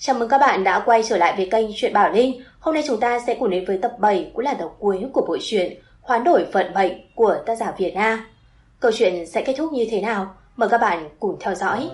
Chào mừng các bạn đã quay trở lại với kênh Truyện Bảo Linh. Hôm nay chúng ta sẽ cùng đến với tập 7 cũng là tập cuối của bộ truyện Hoán đổi vận mệnh của tác giả Việt Nam. Câu chuyện sẽ kết thúc như thế nào? Mời các bạn cùng theo dõi.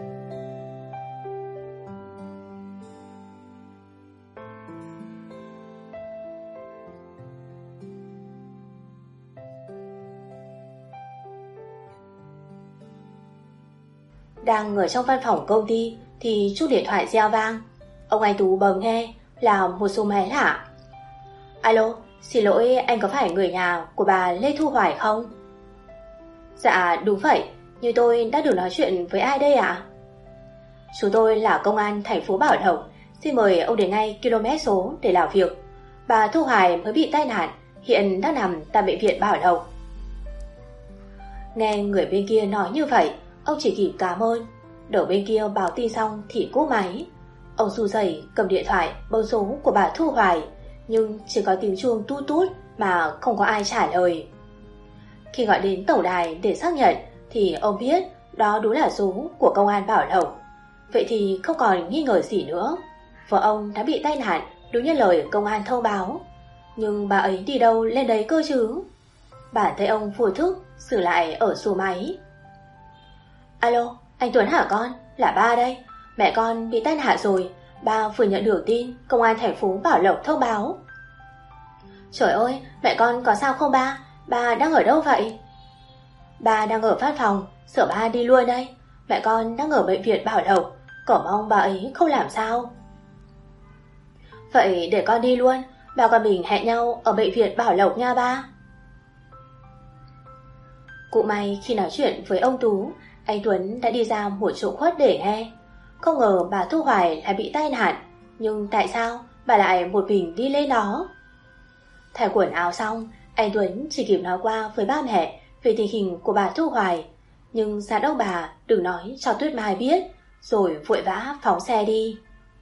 Đang ở trong văn phòng công ty thì chuông điện thoại reo vang. Ông Anh Tú bấm nghe là một số máy lạ. Alo, xin lỗi, anh có phải người nhà của bà Lê Thu Hoài không? Dạ đúng vậy, nhưng tôi đã được nói chuyện với ai đây ạ? Chúng tôi là công an thành phố Bảo Lộc, xin mời ông đến ngay km số để làm việc. Bà Thu Hoài mới bị tai nạn, hiện đang nằm tại bệnh viện Bảo Lộc. Nghe người bên kia nói như vậy, ông chỉ kịp cảm ơn. Đầu bên kia báo tin xong thì cúp máy. Ông run rẩy cầm điện thoại bấm số của bà Thu Hoài, nhưng chỉ có tiếng chuông tút tút mà không có ai trả lời. Khi gọi đến tổng đài để xác nhận thì ông biết đó đúng là số của công an Bảo Lộc. Vậy thì không còn nghi ngờ gì nữa. Vợ ông đã bị tai nạn đúng như lời công an thông báo. Nhưng bà ấy đi đâu lên đấy cơ chứ? Bàn tay ông vô thức xử lại ở số máy. Alo, anh Tuấn hả con? Là ba đây. Mẹ con bị tai nạn rồi. Ba vừa nhận được tin công an thành phố Bảo Lộc thông báo. Trời ơi, mẹ con có sao không ba? Ba đang ở đâu vậy? Ba đang ở văn phòng, sợ ba đi luôn đây. Mẹ con đang ở bệnh viện Bảo Lộc, cầu mong bà ấy không làm sao. Vậy để con đi luôn. Ba con mình hẹn nhau ở bệnh viện Bảo Lộc nha ba. Cũng may khi nói chuyện với ông Tú, anh Tuấn đã đi ra một chỗ khuất để nghe. Không ngờ bà Thu Hoài lại bị tai nạn, nhưng tại sao bà lại một mình đi lên đó? Thay quần áo xong, anh Tuấn chỉ kịp nói qua với ba mẹ về tình hình của bà Thu Hoài, nhưng dặn ông bà đừng nói cho Tuyết Mai biết, rồi vội vã phóng xe đi.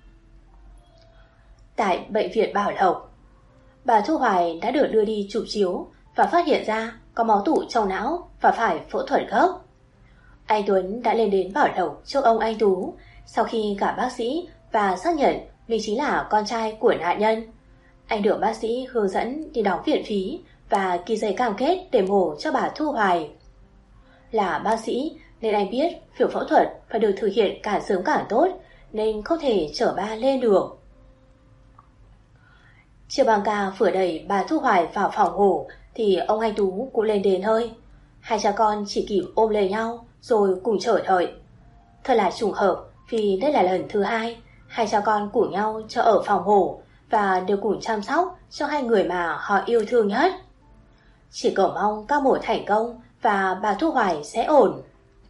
Tại bệnh viện Bảo Lộc, bà Thu Hoài đã được đưa đi chụp chiếu và phát hiện ra có máu tụ trong não và phải phẫu thuật gấp. Anh Tuấn đã lên đến Bảo Lộc trước ông Anh Tú sau khi cả bác sĩ và xác nhận mình chính là con trai của nạn nhân. Anh được bác sĩ hướng dẫn đi đóng viện phí và ký giấy cam kết để mổ cho bà Thu Hoài. Là bác sĩ nên anh biết việc phẫu thuật phải được thực hiện càng sớm càng tốt, nên không thể chở ba lên được. Chiếc băng ca vừa đẩy bà Thu Hoài vào phòng ngủ thì ông Anh Tú cũng lên đến hơi. Hai cha con chỉ kịp ôm lấy nhau rồi cùng chờ đợi. Thật là trùng hợp vì đây là lần thứ hai hai cha con cùng nhau cho ở phòng ngủ và đều cùng chăm sóc cho hai người mà họ yêu thương nhất. Chỉ cầu mong ca mổ thành công và bà Thu Hoài sẽ ổn.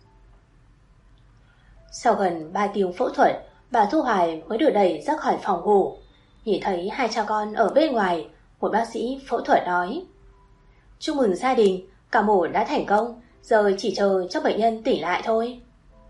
Sau gần 3 tiếng phẫu thuật, bà Thu Hoài mới được đẩy ra khỏi phòng ngủ. Nhìn thấy hai cha con ở bên ngoài, một bác sĩ phẫu thuật nói: Chúc mừng gia đình, ca mổ đã thành công, giờ chỉ chờ cho bệnh nhân tỉnh lại thôi.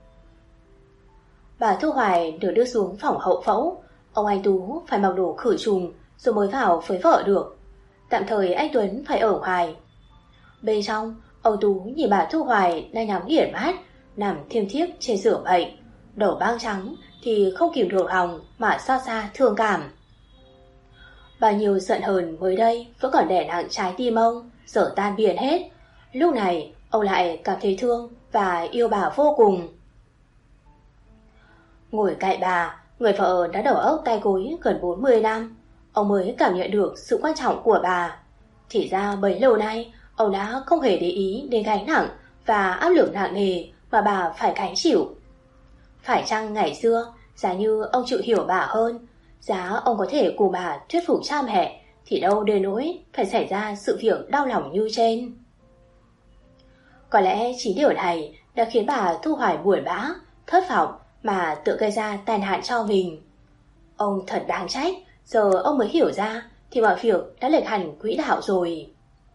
Bà Thu Hoài được đưa xuống phòng hậu phẫu. Ông Anh Tú phải mặc đồ khử trùng rồi mới vào với vợ được. Tạm thời anh Tuấn phải ở ngoài. Bên trong, ông Tú nhìn bà Thu Hoài đang nhắm nghiền mắt, nằm thiêm thiếp trên giường bệnh, đầu băng trắng thì không kìm được lòng mà xót xa thương cảm. Bao nhiêu giận hờn mới đây vẫn còn đè nặng trái tim ông, giờ tan biến hết. Lúc này ông lại cảm thấy thương và yêu bà vô cùng. Ngồi cạnh bà, người vợ đã đầu óc tay gối gần 40 năm, ông mới cảm nhận được sự quan trọng của bà. Thì ra bấy lâu nay ông đã không hề để ý đến gánh nặng và áp lực nặng nề mà bà phải gánh chịu. Phải chăng ngày xưa, giá như ông chịu hiểu bà hơn, giá ông có thể cùng bà thuyết phục cha mẹ, thì đâu đến nỗi phải xảy ra sự việc đau lòng như trên. Có lẽ chính điều này đã khiến bà Thu Hoài buồn bã, thất vọng mà tự gây ra tai nạn cho mình. Ông thật đáng trách, giờ ông mới hiểu ra thì mọi việc đã lệch hẳn quỹ đạo rồi.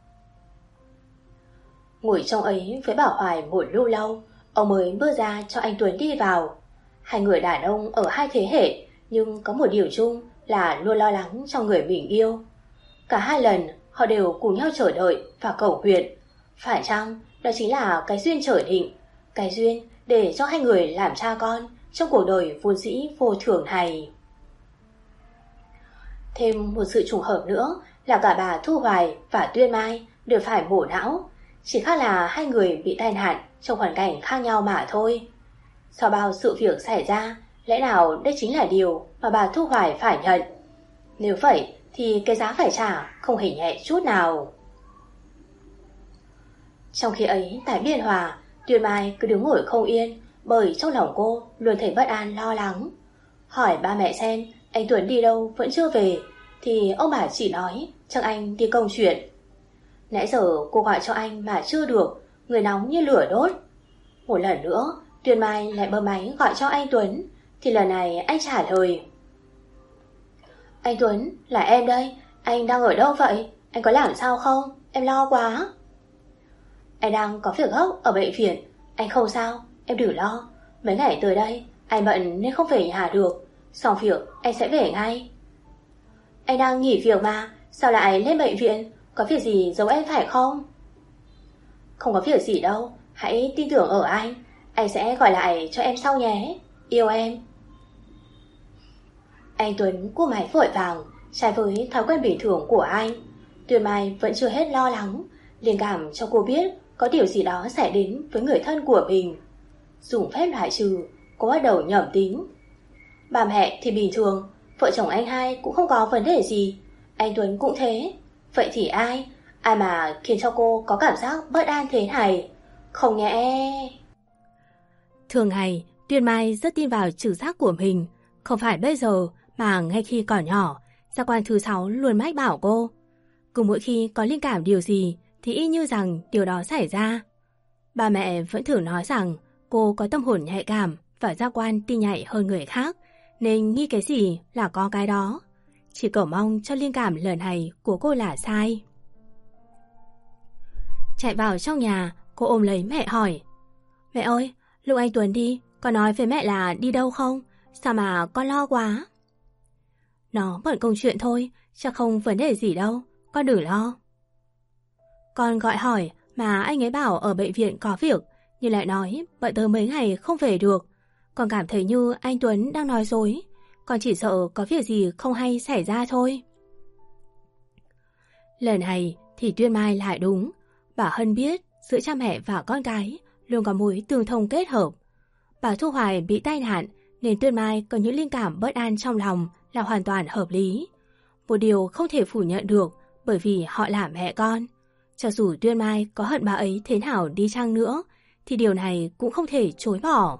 Ngồi trong ấy với bà Hoài một lúc lâu, ông mới bước ra cho anh Tuấn đi vào. Hai người đàn ông ở hai thế hệ, nhưng có một điều chung là luôn lo lắng cho người mình yêu. Cả hai lần họ đều cùng nhau chờ đợi và cầu nguyện. Phải chăng đó chính là cái duyên trời định, cái duyên để cho hai người làm cha con trong cuộc đời vốn dĩ vô thường này. Thêm một sự trùng hợp nữa là cả bà Thu Hoài và Tuyên Mai đều phải mổ não, chỉ khác là hai người bị tai nạn trong hoàn cảnh khác nhau mà thôi. Sau bao sự việc xảy ra, lẽ nào đây chính là điều mà bà Thu Hoài phải nhận? Nếu vậy thì cái giá phải trả không hề nhẹ chút nào. Trong khi ấy tại Biên Hòa, Tuyên Mai cứ đứng ngồi không yên, bởi trong lòng cô luôn thấy bất an lo lắng. Hỏi ba mẹ xem anh Tuấn đi đâu vẫn chưa về, thì ông bà chỉ nói chắc anh đi công chuyện. Nãy giờ cô gọi cho anh mà chưa được, người nóng như lửa đốt. Một lần nữa Tuyên Mai lại bấm máy gọi cho anh Tuấn, thì lần này anh trả lời: Anh Tuấn, là em đây, anh đang ở đâu vậy? Anh có làm sao không? Em lo quá. Anh đang có việc gấp ở bệnh viện, anh không sao, em đừng lo. Mấy ngày tới đây anh bận nên không về nhà được, xong việc anh sẽ về ngay. Anh đang nghỉ việc mà, sao lại lên bệnh viện? Có việc gì giấu em phải không? Không có việc gì đâu, hãy tin tưởng ở anh sẽ gọi lại cho em sau nhé. Yêu em. Anh Tuấn cúp máy vội vàng, trái với thói quen bình thường của anh. Tuyên Mai vẫn chưa hết lo lắng, liền cảm cho cô biết có điều gì đó xảy đến với người thân của mình. Dùng phép loại trừ, cô bắt đầu nhẩm tính. Bà mẹ thì bình thường, vợ chồng anh hai cũng không có vấn đề gì, anh Tuấn cũng thế. Vậy thì ai mà khiến cho cô có cảm giác bất an thế này? Không nhẽ... Thường ngày, Tuyên Mai rất tin vào trực giác của mình. Không phải bây giờ mà ngay khi còn nhỏ, Giác quan thứ 6 luôn mách bảo cô. Cứ mỗi khi có linh cảm điều gì thì y như rằng điều đó xảy ra. Ba mẹ vẫn thường nói rằng cô có tâm hồn nhạy cảm và giác quan tin nhạy hơn người khác, nên nghĩ cái gì là có cái đó. Chỉ cầu mong cho linh cảm lần này của cô là sai. Chạy vào trong nhà, cô ôm lấy mẹ hỏi: Mẹ ơi, lúc anh Tuấn đi, con nói với mẹ là đi đâu không? Sao mà con lo quá? Nó bận công chuyện thôi, chắc không vấn đề gì đâu, con đừng lo. Con gọi hỏi mà anh ấy bảo ở bệnh viện có việc, nhưng lại nói bận tới mấy ngày không về được. Con cảm thấy như anh Tuấn đang nói dối, con chỉ sợ có việc gì không hay xảy ra thôi. Lần này thì Tuyên Mai lại đúng. Bà Hân biết giữa cha mẹ và con cái luôn có mối tương thông kết hợp. Bà Thu Hoài bị tai nạn nên Tuyên Mai có những linh cảm bất an trong lòng là hoàn toàn hợp lý. Một điều không thể phủ nhận được bởi vì họ là mẹ con. Cho dù Tuyên Mai có hận bà ấy thế nào đi chăng nữa thì điều này cũng không thể chối bỏ.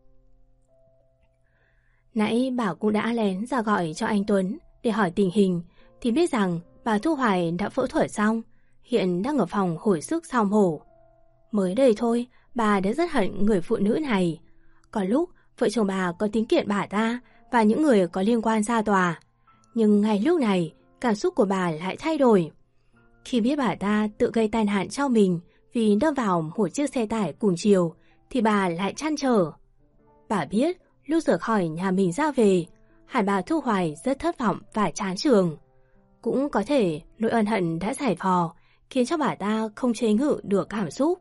Nãy bà cũng đã lén ra gọi cho anh Tuấn để hỏi tình hình, thì biết rằng bà Thu Hoài đã phẫu thuật xong, hiện đang ở phòng hồi sức sau mổ. Mới đây thôi, bà đã rất hận người phụ nữ này. Có lúc vợ chồng bà có tính kiện bà ta và những người có liên quan ra tòa. Nhưng ngay lúc này, cảm xúc của bà lại thay đổi. Khi biết bà ta tự gây tai nạn cho mình vì đâm vào một chiếc xe tải cùng chiều, thì bà lại trăn trở. Bà biết lúc rời khỏi nhà mình ra về, hẳn bà Thu Hoài rất thất vọng và chán trường. Cũng có thể nỗi ân hận đã giải phò, khiến cho bà ta không chế ngự được cảm xúc.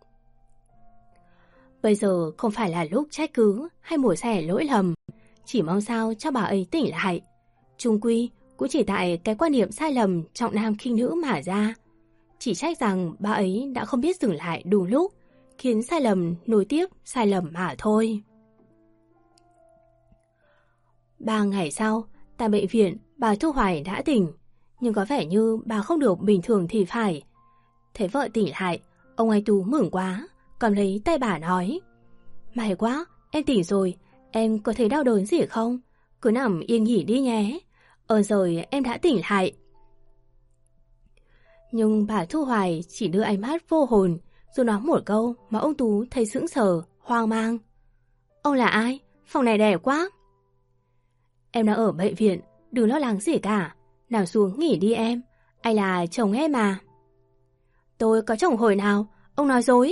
Bây giờ không phải là lúc trách cứ hay mổ xẻ lỗi lầm, chỉ mong sao cho bà ấy tỉnh lại. Chung quy cũng chỉ tại cái quan niệm sai lầm trọng nam khinh nữ mà ra. Chỉ trách rằng bà ấy đã không biết dừng lại đúng lúc, khiến sai lầm nối tiếp sai lầm mà thôi. 3 ngày sau, tại bệnh viện, bà Thu Hoài đã tỉnh, nhưng có vẻ như bà không được bình thường thì phải. Thấy vợ tỉnh lại, ông Anh Tú mừng quá, cầm lấy tay bà nói: May quá, em tỉnh rồi, em có thấy đau đớn gì không? Cứ nằm yên nghỉ đi nhé. Rồi em đã tỉnh lại. Nhưng bà Thu Hoài chỉ đưa ánh mắt vô hồn, rồi nói một câu mà ông Tú thấy sững sờ, hoang mang. Ông là ai? Phòng này đẹp quá. Em đang ở bệnh viện, đừng lo lắng gì cả. Nằm xuống nghỉ đi em, anh là chồng em mà. Tôi có chồng hồi nào, ông nói dối.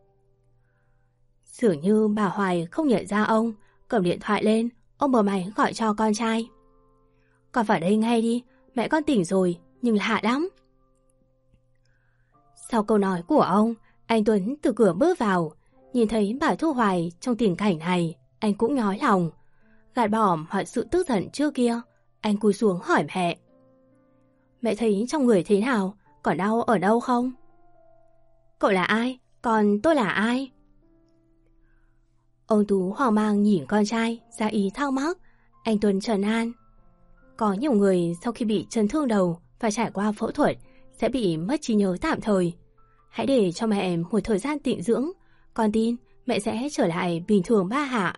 Dường như bà Hoài không nhận ra ông, cầm điện thoại lên, ông bấm máy gọi cho con trai. Con vào đây ngay đi, mẹ con tỉnh rồi, nhưng lạ lắm. Sau câu nói của ông, anh Tuấn từ cửa bước vào, nhìn thấy bà Thu Hoài trong tình cảnh này, anh cũng nhói lòng. Gạt bỏ mọi sự tức giận trước kia, anh cúi xuống hỏi mẹ. Mẹ thấy trong người thế nào? Còn đau ở đâu không? Cậu là ai? Còn tôi là ai? Ông Tú hoang mang nhìn con trai, ra ý thắc mắc. Anh Tuấn trấn an. Có nhiều người sau khi bị chấn thương đầu và trải qua phẫu thuật sẽ bị mất trí nhớ tạm thời. Hãy để cho mẹ một thời gian tịnh dưỡng. Con tin mẹ sẽ trở lại bình thường ba hạ.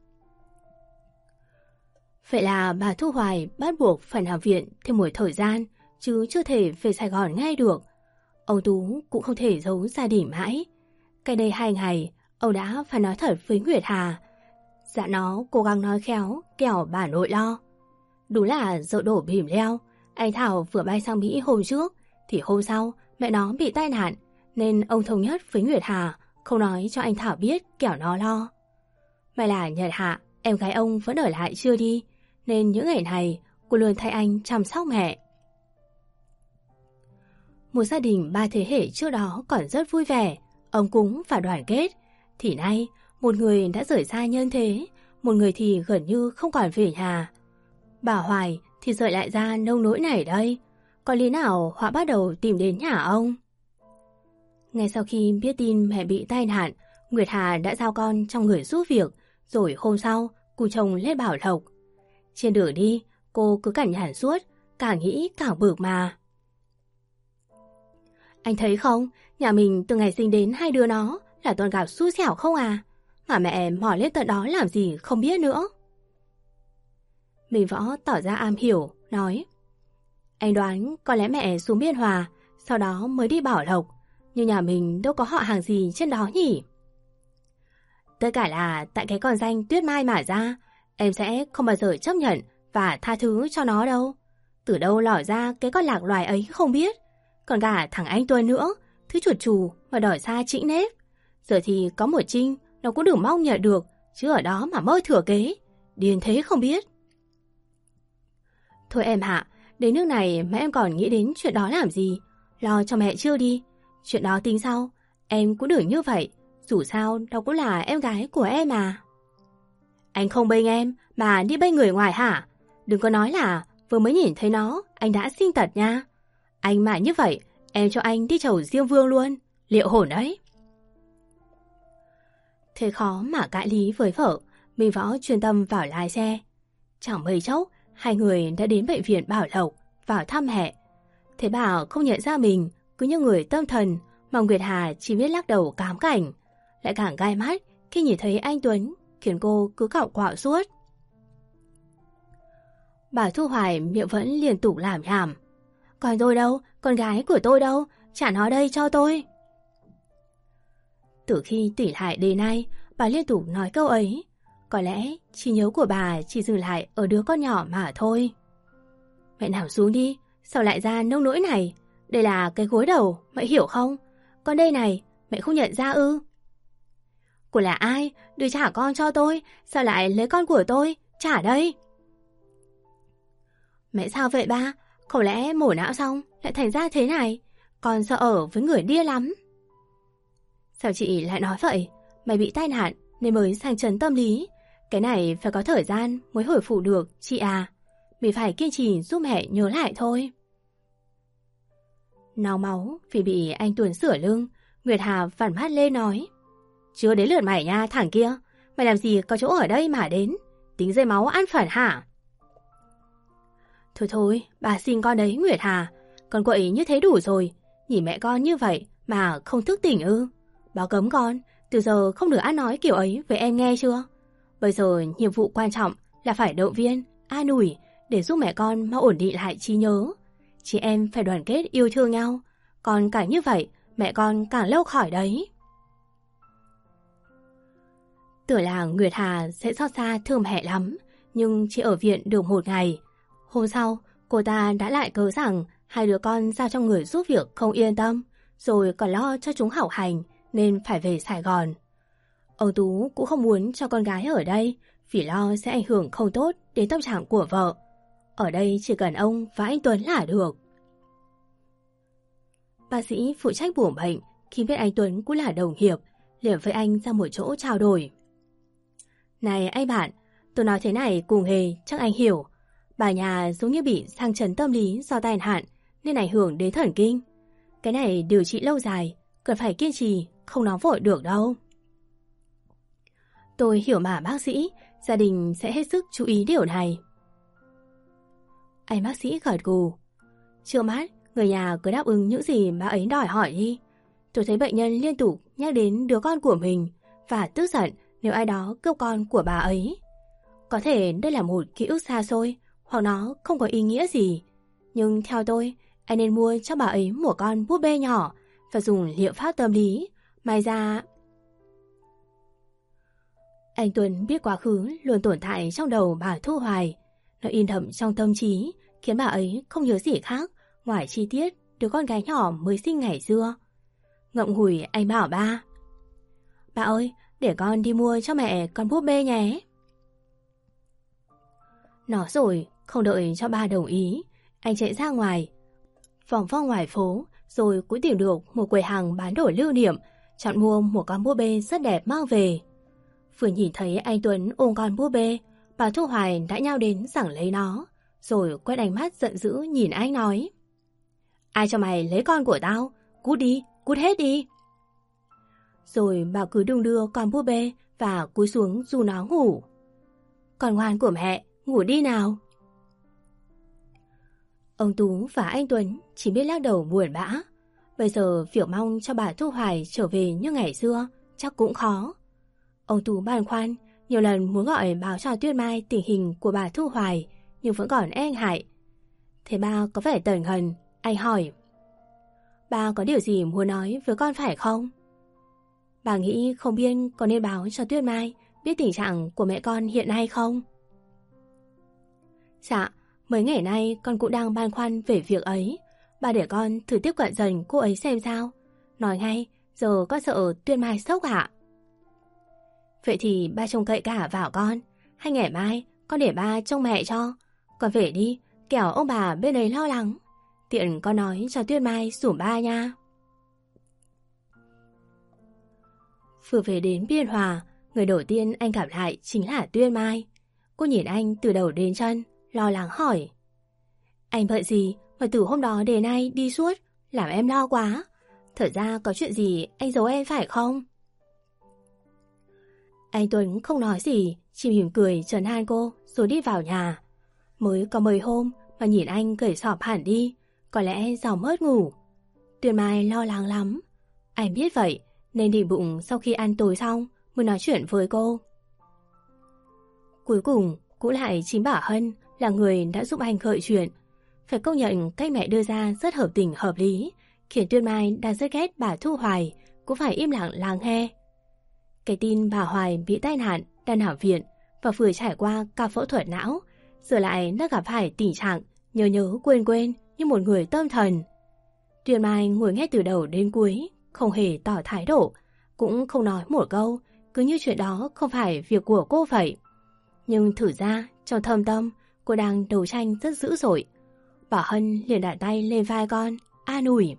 Vậy là bà Thu Hoài bắt buộc phải nằm viện thêm một thời gian, chứ chưa thể về Sài Gòn ngay được. Ông Tú cũng không thể giấu gia đình mãi. Cách đây 2 ngày, ông đã phải nói thật với Nguyệt Hà. Dạ nó cố gắng nói khéo, kẻo bà nội lo. Đúng là dậu đổ bìm leo. Anh Thảo vừa bay sang Mỹ hôm trước, thì hôm sau mẹ nó bị tai nạn, nên ông thống nhất với Nguyệt Hà không nói cho anh Thảo biết kẻo nó lo. May là Nhật Hạ, em gái ông vẫn ở lại chưa đi, nên những ngày này cô luôn thay anh chăm sóc mẹ. Một gia đình 3 thế hệ trước đó còn rất vui vẻ, ấm cúng và đoàn kết. Thì nay, một người đã rời xa nhân thế, một người thì gần như không còn về nhà. Bà Hoài thì rời lại ra nông nỗi này đây. Có lý nào họ bắt đầu tìm đến nhà ông? Ngay sau khi biết tin mẹ bị tai nạn, Nguyệt Hà đã giao con trong người giúp việc, rồi hôm sau cùng chồng lên Bảo Lộc. Trên đường đi, cô cứ cằn nhằn suốt, càng nghĩ càng bực mà. Anh thấy không, nhà mình từ ngày sinh đến 2 đứa nó là toàn gặp xui xẻo không à? Mà mẹ mò lên tận đó làm gì không biết nữa. Mình Võ tỏ ra am hiểu, nói. Anh đoán có lẽ mẹ xuống Biên Hòa, sau đó mới đi Bảo Lộc. Nhưng nhà mình đâu có họ hàng gì trên đó nhỉ? Tất cả là tại cái con danh Tuyết Mai mà ra. Em sẽ không bao giờ chấp nhận và tha thứ cho nó đâu. Từ đâu lòi ra cái con lạc loài ấy không biết. Còn cả thằng anh Tuấn nữa, thứ chuột chù mà đòi xa chĩnh nếp. Giờ thì có một Trinh, nó cũng đừng mong nhận được, chứ ở đó mà mơ thừa kế. Điên thế không biết. Thôi em Hạ, đến nước này mà em còn nghĩ đến chuyện đó làm gì? Lo cho mẹ chưa đi. Chuyện đó tính sau. Em cũng đừng như vậy. Dù sao đó cũng là em gái của em mà. Anh không bênh em mà đi bênh người ngoài hả? Đừng có nói là vừa mới nhìn thấy nó anh đã sinh tật nha. Anh mà như vậy em cho anh đi chầu Diêm Vương luôn. Liệu hồn ấy. Thế khó mà cãi lý với vợ, Minh Võ chuyên tâm vào lái xe. Chẳng mấy chốc, hai người đã đến bệnh viện Bảo Lộc vào thăm mẹ. Thế bà không nhận ra mình, cứ như người tâm thần, mà Nguyệt Hà chỉ biết lắc đầu cám cảnh. Lại càng gai mắt khi nhìn thấy anh Tuấn, khiến cô cứ cạo quạo suốt. Bà Thu Hoài miệng vẫn liên tục làm nhảm. Còn tôi đâu, con gái của tôi đâu, trả nó đây cho tôi. Từ khi tỉnh lại đến nay, bà liên tục nói câu ấy. Có lẽ trí nhớ của bà chỉ dừng lại ở đứa con nhỏ mà thôi. Mẹ nằm xuống đi, sao lại ra nông nỗi này? Đây là cái gối đầu, mẹ hiểu không? Còn đây này, mẹ không nhận ra ư? Cô là ai? Đưa trả con cho tôi, sao lại lấy con của tôi? Trả đây! Mẹ sao vậy ba? Không lẽ mổ não xong lại thành ra thế này? Con sợ ở với người điên lắm. Sao chị lại nói vậy? Mày bị tai nạn nên mới sang chấn tâm lý. Cái này phải có thời gian mới hồi phục được, chị à. Mình phải kiên trì giúp mẹ nhớ lại thôi. Náo máu vì bị anh Tuấn sửa lưng, Nguyệt Hà vặn mắt lên nói. Chưa đến lượt mày nha thằng kia. Mày làm gì có chỗ ở đây mà đến? Tính dây máu ăn phản hả? Thôi thôi, bà xin con đấy Nguyệt Hà. Con quậy như thế đủ rồi. Nhìn mẹ con như vậy mà không thức tỉnh ư? Báo cấm con, từ giờ không được ăn nói kiểu ấy với em nghe chưa? Bây giờ nhiệm vụ quan trọng là phải động viên, an ủi để giúp mẹ con mau ổn định lại trí nhớ. Chị em phải đoàn kết yêu thương nhau. Còn càng như vậy, mẹ con càng lâu khỏi đấy. Tưởng là Nguyệt Hà sẽ xót xa thương mẹ lắm, nhưng chỉ ở viện được 1 ngày. Hôm sau, cô ta đã lại cớ rằng 2 đứa con giao cho người giúp việc không yên tâm, rồi còn lo cho chúng học hành nên phải về Sài Gòn. Ông Tú cũng không muốn cho con gái ở đây vì lo sẽ ảnh hưởng không tốt đến tâm trạng của vợ. Ở đây chỉ cần ông và anh Tuấn là được. Bác sĩ phụ trách bổ bệnh khi biết anh Tuấn cũng là đồng nghiệp, liền với anh ra một chỗ trao đổi. Này anh bạn, tôi nói thế này cùng hề chắc anh hiểu. Bà nhà giống như bị sang chấn tâm lý do tai nạn nên ảnh hưởng đến thần kinh. Cái này điều trị lâu dài, cần phải kiên trì, không nóng vội được đâu. Tôi hiểu mà bác sĩ, gia đình sẽ hết sức chú ý điều này. Anh bác sĩ gật gù. Trước mắt, người nhà cứ đáp ứng những gì bà ấy đòi hỏi đi. Tôi thấy bệnh nhân liên tục nhắc đến đứa con của mình và tức giận nếu ai đó cướp con của bà ấy. Có thể đây là một ký ức xa xôi hoặc nó không có ý nghĩa gì. Nhưng theo tôi, anh nên mua cho bà ấy một con búp bê nhỏ và dùng liệu pháp tâm lý. May ra... Anh Tuấn biết quá khứ luôn tồn tại trong đầu bà Thu Hoài. Nó in đậm trong tâm trí, khiến bà ấy không nhớ gì khác ngoài chi tiết đứa con gái nhỏ mới sinh ngày xưa. Ngậm ngùi anh bảo ba: Bà ơi, để con đi mua cho mẹ con búp bê nhé. Nói rồi, không đợi cho ba đồng ý, anh chạy ra ngoài, vòng vo ngoài phố, rồi cũng tìm được một quầy hàng bán đồ lưu niệm, chọn mua một con búp bê rất đẹp mang về. Vừa nhìn thấy anh Tuấn ôm con búp bê, bà Thu Hoài đã nhao đến giằng lấy nó, rồi quét ánh mắt giận dữ nhìn anh nói: Ai cho mày lấy con của tao? Cút đi, cút hết đi. Rồi bà cứ đung đưa con búp bê và cúi xuống ru nó ngủ. Con ngoan của mẹ, ngủ đi nào. Ông Tú và anh Tuấn chỉ biết lắc đầu buồn bã. Bây giờ việc mong cho bà Thu Hoài trở về như ngày xưa chắc cũng khó. Ông Tú băn khoăn, nhiều lần muốn gọi báo cho Tuyết Mai tình hình của bà Thu Hoài, nhưng vẫn còn e ngại. Thế ba có vẻ tần ngần, anh hỏi: Ba có điều gì muốn nói với con phải không? Bà nghĩ không biết có nên báo cho Tuyết Mai biết tình trạng của mẹ con hiện nay không? Dạ, mấy ngày nay con cũng đang băn khoăn về việc ấy. Bà để con thử tiếp cận dần cô ấy xem sao. Nói ngay, giờ con sợ Tuyết Mai sốc ạ. Vậy thì ba trông cậy cả vào con. Hay ngày mai con để ba trông mẹ cho. Con về đi, kẻo ông bà bên đấy lo lắng. Tiện con nói cho Tuyết Mai rủ ba nha. Vừa về đến Biên Hòa, người đầu tiên anh gặp lại chính là Tuyết Mai. Cô nhìn anh từ đầu đến chân, lo lắng hỏi: Anh bận gì mà từ hôm đó đến nay đi suốt, làm em lo quá. Thật ra có chuyện gì anh giấu em phải không? Anh Tuấn không nói gì, chỉ mỉm cười trấn an cô rồi đi vào nhà. Mới có mấy hôm mà nhìn anh gầy sọp hẳn đi, có lẽ do mất ngủ. Tuyết Mai lo lắng lắm. Anh biết vậy nên định bụng sau khi ăn tối xong mới nói chuyện với cô. Cuối cùng cũng lại chính bà Hân là người đã giúp anh gợi chuyện. Phải công nhận cách mẹ đưa ra rất hợp tình hợp lý, khiến Tuyết Mai đang rất ghét bà Thu Hoài cũng phải im lặng lắng nghe. Cái tin bà Hoài bị tai nạn đang nằm viện và vừa trải qua ca phẫu thuật não, giờ lại đã gặp phải tình trạng nhớ quên như một người tâm thần. Tuyết Mai ngồi nghe từ đầu đến cuối, không hề tỏ thái độ, cũng không nói một câu, cứ như chuyện đó không phải việc của cô vậy. Nhưng thử ra, trong thâm tâm, cô đang đấu tranh rất dữ dội. Bà Hân liền đặt tay lên vai con, an ủi: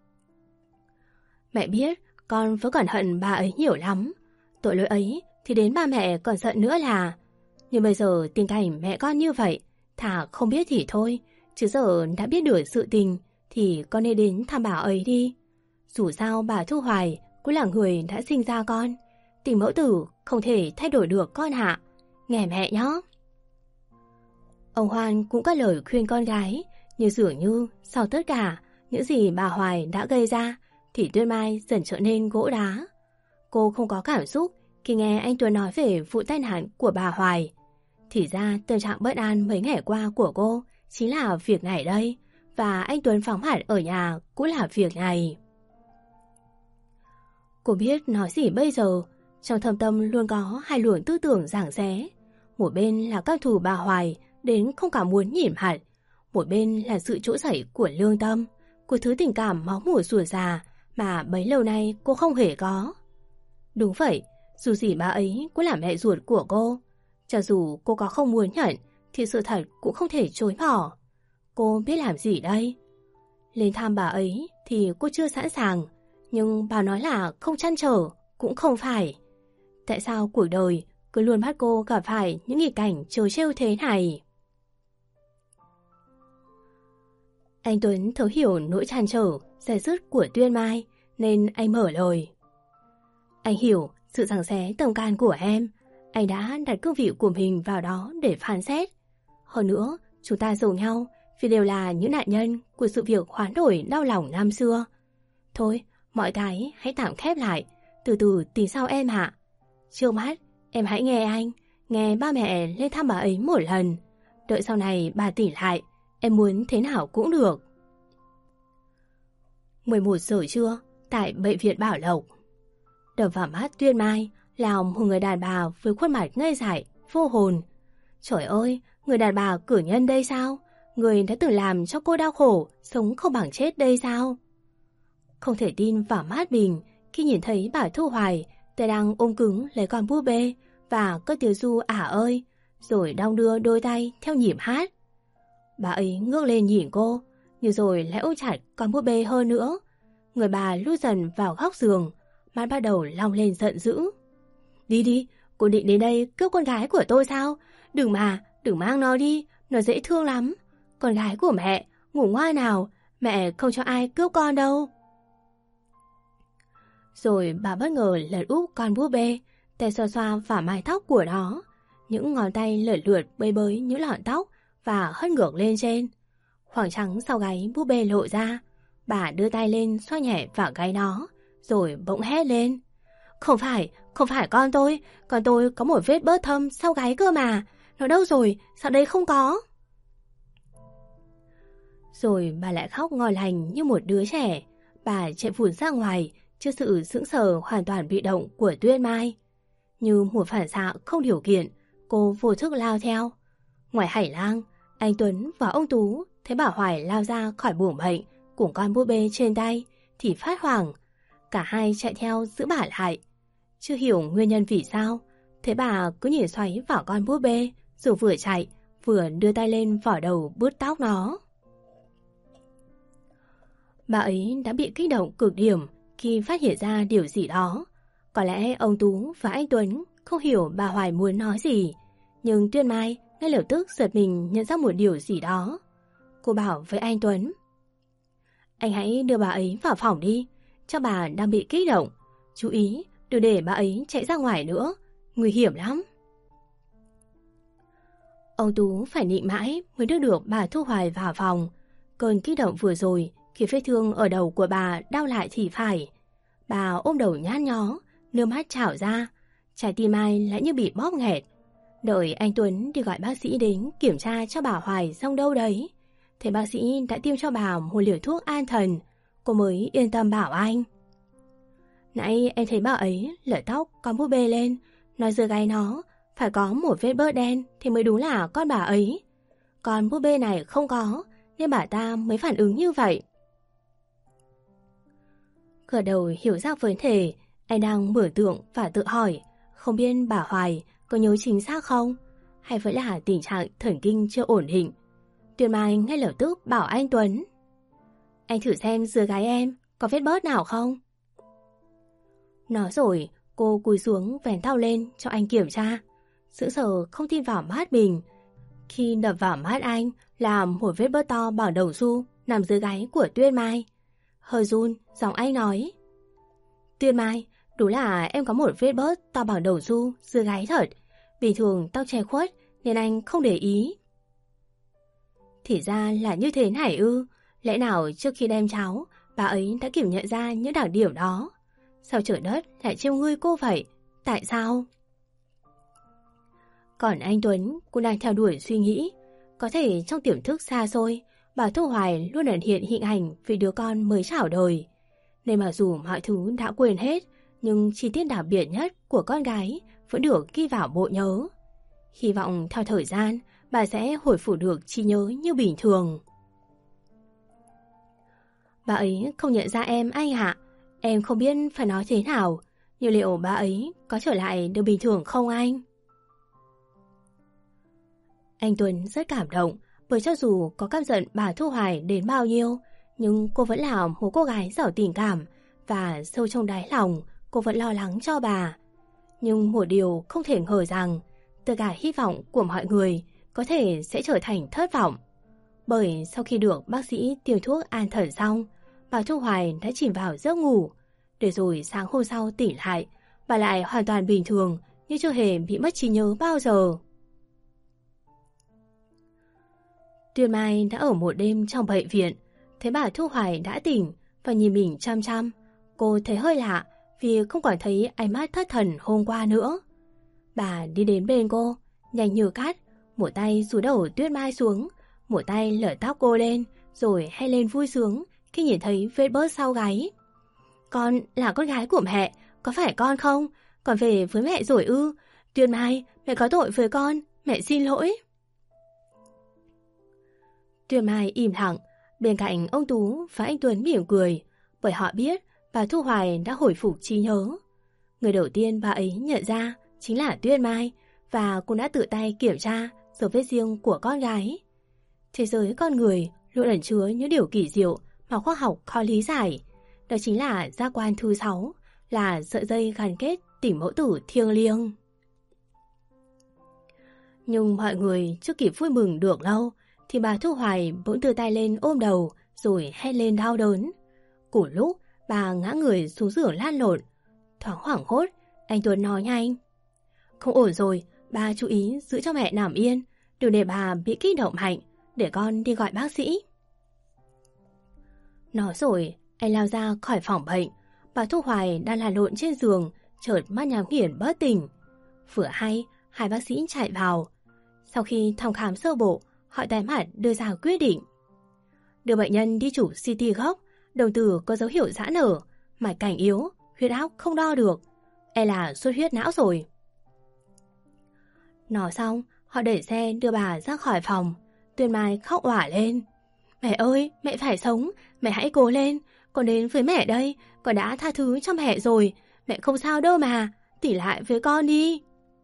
Mẹ biết con vẫn còn hận bà ấy nhiều lắm. Tội lỗi ấy thì đến ba mẹ còn giận nữa là. Nhưng bây giờ tình cảnh mẹ con như vậy, thà không biết thì thôi, chứ giờ đã biết được sự tình thì con nên đến thăm bà ấy đi. Dù sao bà Thu Hoài cũng là người đã sinh ra con, tình mẫu tử không thể thay đổi được con hạ. Nghe mẹ nhé. Ông Hoan cũng có lời khuyên con gái, nhưng dường như sau tất cả những gì bà Hoài đã gây ra thì Tuyết Mai dần trở nên gỗ đá. Cô không có cảm xúc khi nghe anh Tuấn nói về vụ tai nạn của bà Hoài. Thì ra tâm trạng bất an mấy ngày qua của cô chính là việc này đây, và anh Tuấn phóng hẳn ở nhà cũng là việc này. Cô biết nói gì bây giờ, trong thâm tâm luôn có hai luồng tư tưởng giằng xé. Một bên là căm thù bà Hoài đến không cả muốn nhìn mặt, một bên là sự trỗi dậy của lương tâm, của thứ tình cảm máu mủ ruột già mà bấy lâu nay cô không hề có. Đúng vậy, dù gì bà ấy cũng là mẹ ruột của cô. Cho dù cô có không muốn nhận thì sự thật cũng không thể chối bỏ. Cô biết làm gì đây? Lên thăm bà ấy thì cô chưa sẵn sàng, nhưng bà nói là không trăn trở cũng không phải. Tại sao cuộc đời cứ luôn bắt cô gặp phải những nghịch cảnh trớ trêu thế này? Anh Tuấn thấu hiểu nỗi trăn trở, dè dứt của Tuyên Mai, nên anh mở lời. Anh hiểu sự giằng xé tâm can của em. Anh đã đặt cương vị của mình vào đó để phán xét. Hơn nữa, chúng ta giàu nhau vì đều là những nạn nhân của sự việc hoán đổi đau lòng năm xưa. Thôi, mọi cái hãy tạm khép lại, từ từ tính sau em ạ. Trước mắt, em hãy nghe anh, nghe ba mẹ lên thăm bà ấy một lần. Đợi sau này bà tỉnh lại, em muốn thế nào cũng được. 11 giờ trưa, tại bệnh viện Bảo Lộc. Đập vào mắt Tuyên Mai là một người đàn bà với khuôn mặt ngây dại, vô hồn. Trời ơi, người đàn bà cử nhân đây sao? Người đã từng làm cho cô đau khổ, sống không bằng chết đây sao? Không thể tin vào mắt mình khi nhìn thấy bà Thu Hoài tay đang ôm cứng lấy con búp bê và cất tiếng ru ơi, rồi đong đưa đôi tay theo nhịp hát. Bà ấy ngước lên nhìn cô, nhưng rồi lại ôm chặt con búp bê hơn nữa. Người bà lút dần vào góc giường, mắt bắt đầu long lên giận dữ. Đi đi, cô định đến đây cướp con gái của tôi sao? Đừng mang nó đi, nó dễ thương lắm. Con gái của mẹ, ngủ ngoan nào, mẹ không cho ai cướp con đâu. Rồi bà bất ngờ lật úp con búp bê, tay xoa xoa vào mái tóc của nó. Những ngón tay lượn lượt bơi bới những lọn tóc và hất ngược lên trên. Khoảng trắng sau gáy búp bê lộ ra, bà đưa tay lên xoa nhẹ vào gáy nó, rồi bỗng hét lên. Không phải con tôi có một vết bớt thâm sau gáy cơ mà. Nó đâu rồi, sao đây không có? Rồi bà lại khóc ngon lành như một đứa trẻ. Bà chạy vụt ra ngoài trước sự sững sờ hoàn toàn bị động của Tuyên Mai. Như một phản xạ không điều kiện, cô vô thức lao theo. Ngoài hành lang, anh Tuấn và ông Tú thấy bà Hoài lao ra khỏi buồng bệnh cùng con búp bê trên tay thì phát hoảng. Cả hai chạy theo giữ bà lại. Chưa hiểu nguyên nhân vì sao, thế bà cứ nhìn xoáy vào con búp bê, rồi vừa chạy vừa đưa tay lên vỏ đầu bứt tóc nó. Bà ấy đã bị kích động cực điểm khi phát hiện ra điều gì đó. Có lẽ ông Tú và anh Tuấn không hiểu bà Hoài muốn nói gì, nhưng Tuyên Mai ngay lập tức giật mình nhận ra một điều gì đó. Cô bảo với anh Tuấn: Anh hãy đưa bà ấy vào phòng đi, chắc bà đang bị kích động. Chú ý, đừng để bà ấy chạy ra ngoài nữa, nguy hiểm lắm. Ông Tú phải nịnh mãi mới đưa được bà Thu Hoài vào phòng. Cơn kích động vừa rồi khi vết thương ở đầu của bà đau lại thì phải. Bà ôm đầu nhăn nhó, nước mắt trào ra, trái tim Mai lại như bị bóp nghẹt. Đợi anh Tuấn đi gọi bác sĩ đến kiểm tra cho bà Hoài xong đâu đấy, thế bác sĩ đã tiêm cho bà một liều thuốc an thần. Cô mới yên tâm bảo anh: Nãy em thấy bà ấy lở tóc con búp bê lên, nói dưới gáy nó phải có một vết bớt đen thì mới đúng là con bà ấy. Con búp bê này không có, nên bà ta mới phản ứng như vậy. Gật đầu hiểu ra vấn đề, anh đang mtưởng tượng và tự hỏi không biết bà Hoài có nhớ chính xác không, hay vẫn là tình trạng thần kinh chưa ổn định. Tuyên Mai ngay lập tức bảo anh Tuấn: Anh thử xem dưới gáy em có vết bớt nào không. Nói rồi cô cúi xuống vén tao lên cho anh kiểm tra. Sững sờ không tin vào mắt mình khi đập vào mắt anh là một vết bớt to bằng đầu xu nằm dưới gáy của Tuyên Mai. Hơi run, giọng anh nói: Tuyên Mai, đúng là em có một vết bớt to bằng đầu xu dưới gáy thật. Bình thường tao che khuất nên anh không để ý. Thì ra là như thế này ư? Lẽ nào trước khi đem cháu, bà ấy đã kiểm nhận ra những đặc điểm đó? Sao trời đất lại trêu ngươi cô vậy? Tại sao? Còn anh Tuấn cũng đang theo đuổi suy nghĩ. Có thể trong tiềm thức xa xôi, bà Thu Hoài luôn ẩn hiện hình ảnh về đứa con mới chào đời. Nên mà dù mọi thứ đã quên hết, nhưng chi tiết đặc biệt nhất của con gái vẫn được ghi vào bộ nhớ. Hy vọng theo thời gian, bà sẽ hồi phục được trí nhớ như bình thường. Bà ấy không nhận ra em anh ạ. Em không biết phải nói thế nào, nhưng liệu bà ấy có trở lại được bình thường không anh? Anh Tuấn rất cảm động, bởi cho dù có căm giận bà Thu Hoài đến bao nhiêu, nhưng cô vẫn là một cô gái giàu tình cảm, và sâu trong đáy lòng cô vẫn lo lắng cho bà. Nhưng một điều không thể ngờ rằng tất cả hy vọng của mọi người có thể sẽ trở thành thất vọng. Bởi sau khi được bác sĩ tiêm thuốc an thần xong, bà Thu Hoài đã chìm vào giấc ngủ. Để rồi sáng hôm sau tỉnh lại, bà lại hoàn toàn bình thường, như chưa hề bị mất trí nhớ bao giờ. Tuyên Mai đã ở một đêm trong bệnh viện, thấy bà Thu Hoài đã tỉnh và nhìn mình chăm chăm. Cô thấy hơi lạ vì không còn thấy ánh mắt thất thần hôm qua nữa. Bà đi đến bên cô, nhanh như cát, một tay xúi đầu Tuyết Mai xuống, một tay lở tóc cô lên, rồi hét lên vui sướng khi nhìn thấy vết bớt sau gáy. Con là con gái của mẹ, có phải con không? Con về với mẹ rồi ư? Tuyên Mai, mẹ có tội với con, mẹ xin lỗi. Tuyên Mai im lặng, bên cạnh ông Tú và anh Tuấn mỉm cười, bởi họ biết bà Thu Hoài đã hồi phục trí nhớ. Người đầu tiên bà ấy nhận ra chính là Tuyên Mai, và cô đã tự tay kiểm tra dấu vết riêng của con gái. Thế giới con người luôn ẩn chứa những điều kỳ diệu mà khoa học khó lý giải. Đó chính là giác quan thứ 6, là sợi dây gắn kết tình mẫu tử thiêng liêng. Nhưng mọi người chưa kịp vui mừng được lâu, thì bà Thu Hoài bỗng đưa tay lên ôm đầu, rồi hét lên đau đớn. Cùng lúc, bà ngã người xuống giường lăn lộn. Thoáng hoảng hốt, anh Tuấn nói nhanh. Không ổn rồi, bà chú ý giữ cho mẹ nằm yên, đừng để bà bị kích động mạnh, để con đi gọi bác sĩ. Nói rồi, anh lao ra khỏi phòng bệnh. Bà Thu Hoài đang lăn lộn trên giường, chợt mắt nhắm nghiền bất tỉnh. Vừa hay, hai bác sĩ chạy vào. Sau khi thăm khám sơ bộ, họ tái mặt đưa ra quyết định. Đưa bệnh nhân đi chụp CT gốc, đồng tử có dấu hiệu giãn nở, mạch cảnh yếu, huyết áp không đo được, là xuất huyết não rồi. Nói xong, họ đẩy xe đưa bà ra khỏi phòng. Tuyên Mai khóc òa lên. Mẹ ơi, mẹ phải sống, mẹ hãy cố lên, con đến với mẹ đây, con đã tha thứ cho mẹ rồi, mẹ không sao đâu mà, tỉ lại với con đi.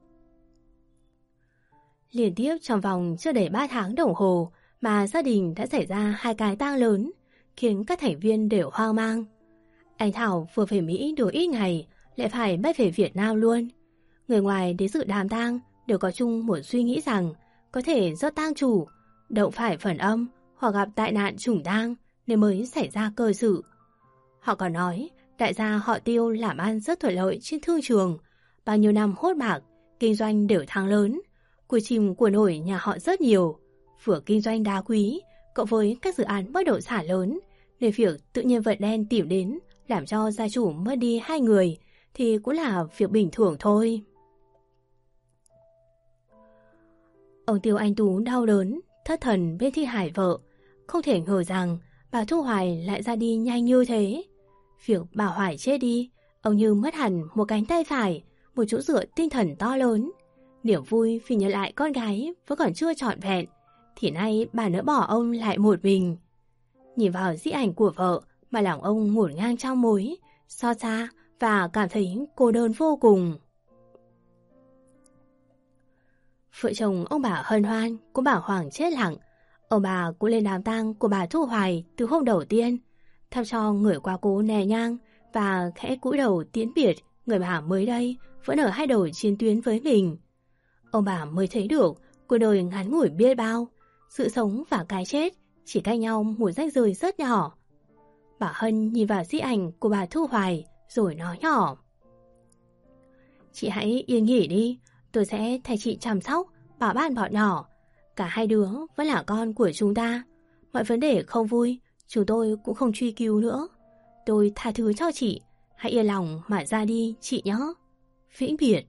Liên tiếp trong vòng chưa đầy 3 tháng đồng hồ mà gia đình đã xảy ra 2 cái tang lớn, khiến các thành viên đều hoang mang. Anh Thảo vừa về Mỹ được ít ngày, lại phải bay về Việt Nam luôn. Người ngoài đến dự đám tang đều có chung một suy nghĩ rằng có thể do tang chủ đậu phải phần âm hoặc gặp tai nạn trùng tang nên mới xảy ra cơ sự. Họ còn nói đại gia họ Tiêu làm ăn rất thuận lợi trên thương trường, bao nhiêu năm hốt bạc, kinh doanh đều thắng lớn, của chìm của nổi nhà họ rất nhiều, vừa kinh doanh đá quý cộng với các dự án bất động sản lớn, nên việc tự nhiên vận đen tìm đến làm cho gia chủ mất đi 2 người thì cũng là việc bình thường thôi. Ông Tiêu Anh Tú đau đớn, thất thần bên thi hài vợ, không thể ngờ rằng bà Thu Hoài lại ra đi nhanh như thế. Việc bà Hoài chết đi, ông như mất hẳn một cánh tay phải, một chỗ dựa tinh thần to lớn. Niềm vui vì nhận lại con gái vẫn còn chưa trọn vẹn, thì nay bà nỡ bỏ ông lại một mình. Nhìn vào di ảnh của vợ mà lòng ông ngổn ngang trong mối, xót xa và cảm thấy cô đơn vô cùng. Vợ chồng ông bà hân hoan cũng bảo Hoàng chết lặng. Ông bà cũng lên đám tang của bà Thu Hoài từ hôm đầu tiên, thăm cho người qua cố nè nhang và khẽ cúi đầu tiễn biệt người bà mới đây vẫn ở hai đầu chiến tuyến với mình. Ông bà mới thấy được cuộc đời ngắn ngủi biết bao, sự sống và cái chết chỉ cách nhau một ranh giới rất nhỏ. Bà Hân nhìn vào di ảnh của bà Thu Hoài rồi nói nhỏ. Chị hãy yên nghỉ đi, tôi sẽ thay chị chăm sóc, bảo ban bọn nhỏ. Cả hai đứa vẫn là con của chúng ta. Mọi vấn đề không vui, chúng tôi cũng không truy cứu nữa. Tôi tha thứ cho chị, hãy yên lòng mà ra đi chị nhé. Vĩnh biệt.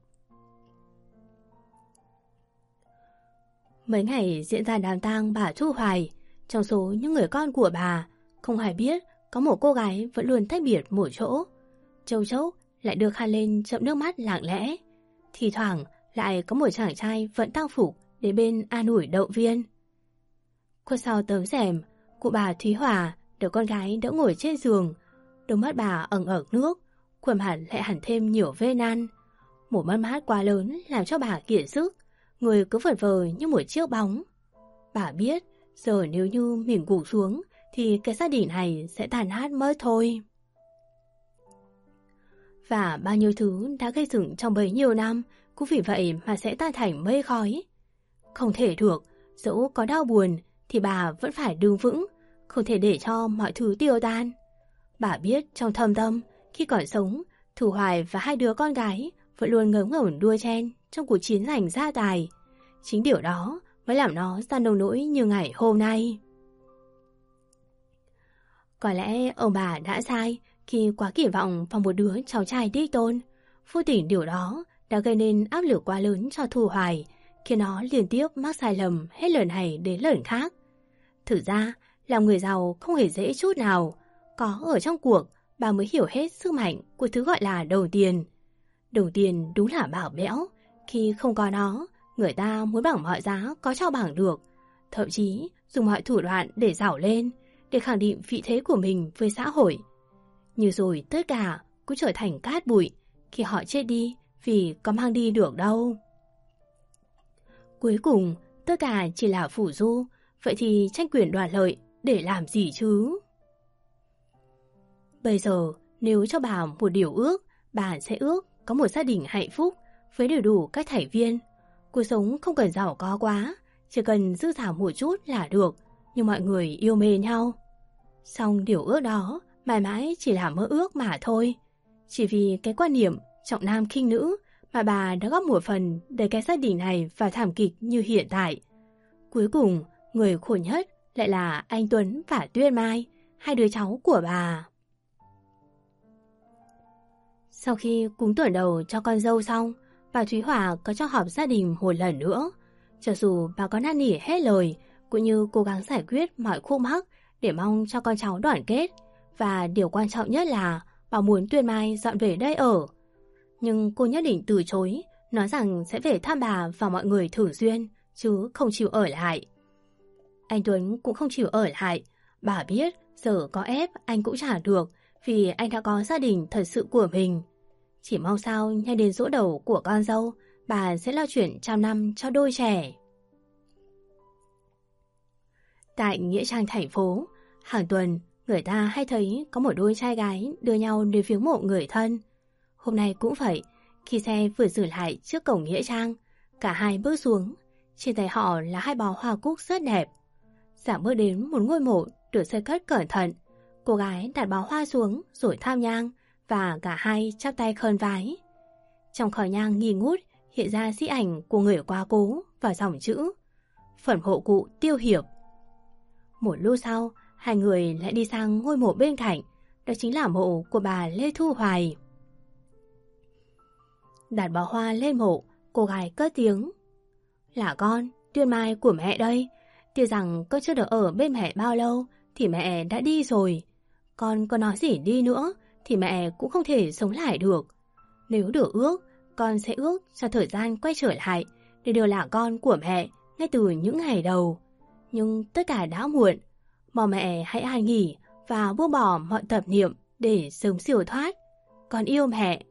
Mấy ngày diễn ra đám tang bà Thu Hoài, trong số những người con của bà, không ai biết có một cô gái vẫn luôn tách biệt một chỗ. Châu chốc lại đưa khăn lên chậm nước mắt lặng lẽ. Thì thoảng lại có một chàng trai vẫn tang phục đến bên an ủi động viên. Khuất sau tấm rèm, cụ bà Thúy Hòa đứa con gái đỡ ngồi trên giường, đôi mắt bà ẩn ẩn nước, khuôn mặt lại hẳn thêm nhiều vết nhăn. Một mất mát quá lớn làm cho bà kiệt sức, người cứ vật vờ như một chiếc bóng. Bà biết giờ nếu như mình gục xuống thì cái gia đình này sẽ tàn nát mất thôi. Và bao nhiêu thứ đã gây dựng trong bấy nhiêu năm cũng vì vậy mà sẽ tan thành mây khói. Không thể được, dẫu có đau buồn thì bà vẫn phải đứng vững, không thể để cho mọi thứ tiêu tan. Bà biết trong thâm tâm, khi còn sống, Thu Hoài và hai đứa con gái vẫn luôn ngớ ngẩn đua chen trong cuộc chiến giành gia tài. Chính điều đó mới làm nó ra nông nỗi như ngày hôm nay. Có lẽ ông bà đã sai khi quá kỳ vọng vào một đứa cháu trai đích tôn. Vô tình điều đó đã gây nên áp lực quá lớn cho Thu Hoài, khiến nó liên tiếp mắc sai lầm hết lần này đến lần khác. Thực ra, làm người giàu không hề dễ chút nào. Có ở trong cuộc, bà mới hiểu hết sức mạnh của thứ gọi là đồng tiền. Đồng tiền đúng là bảo bẽo. Khi không có nó, người ta muốn bằng mọi giá có cho bằng được. Thậm chí dùng mọi thủ đoạn để giàu lên, để khẳng định vị thế của mình với xã hội. Nhưng rồi tất cả cũng trở thành cát bụi khi họ chết đi vì có mang đi được đâu. Cuối cùng, tất cả chỉ là phù du, vậy thì tranh quyền đoạt lợi để làm gì chứ? Bây giờ, nếu cho bà một điều ước, bà sẽ ước có một gia đình hạnh phúc với đầy đủ các thành viên. Cuộc sống không cần giàu có quá, chỉ cần dư giả một chút là được, nhưng mọi người yêu mến nhau. Song điều ước đó mãi mãi chỉ là mơ ước mà thôi. Chỉ vì cái quan niệm trọng nam khinh nữ mà bà đã góp một phần để cái gia đình này vào thảm kịch như hiện tại. Cuối cùng, người khổ nhất lại là anh Tuấn và Tuyết Mai, hai đứa cháu của bà. Sau khi cúng tuần đầu cho con dâu xong, bà Thúy Hòa có cho họp gia đình một lần nữa. Cho dù bà có năn nỉ hết lời, cũng như cố gắng giải quyết mọi khúc mắc để mong cho con cháu đoàn kết. Và điều quan trọng nhất là bà muốn Tuyết Mai dọn về đây ở. Nhưng cô nhất định từ chối, nói rằng sẽ về thăm bà và mọi người thường xuyên, chứ không chịu ở lại. Anh Tuấn cũng không chịu ở lại. Bà biết giờ có ép anh cũng chả được, vì anh đã có gia đình thật sự của mình. Chỉ mong sao nhanh đến giỗ đầu của con dâu, bà sẽ lo chuyện trăm năm cho đôi trẻ. Tại nghĩa trang thành phố, hàng tuần người ta hay thấy có một đôi trai gái đưa nhau đến viếng mộ người thân. Hôm nay cũng vậy, khi xe vừa dừng lại trước cổng nghĩa trang, cả hai bước xuống. Trên tay họ là hai bó hoa cúc rất đẹp. Dạo bước đến một ngôi mộ được xây cất cẩn thận. Cô gái đặt bó hoa xuống rồi tham nhang, và cả hai chắp tay khấn vái. Trong khói nhang nghi ngút hiện ra di ảnh của người quá cố và dòng chữ: phần mộ cụ Tiêu Hiệp. Một lúc sau, hai người lại đi sang ngôi mộ bên cạnh, đó chính là mộ của bà Lê Thu Hoài. Đặt bó hoa lên mộ, cô gái cất tiếng: là con, Tuyết Mai của mẹ đây. Tuy rằng con chưa được ở bên mẹ bao lâu thì mẹ đã đi rồi. Con có nói gì đi nữa thì mẹ cũng không thể sống lại được. Nếu được ước, con sẽ ước cho thời gian quay trở lại để được là con của mẹ ngay từ những ngày đầu. Nhưng tất cả đã muộn. Mong mẹ hãy an nghỉ và buông bỏ mọi tập niệm để sớm siêu thoát. Con yêu mẹ.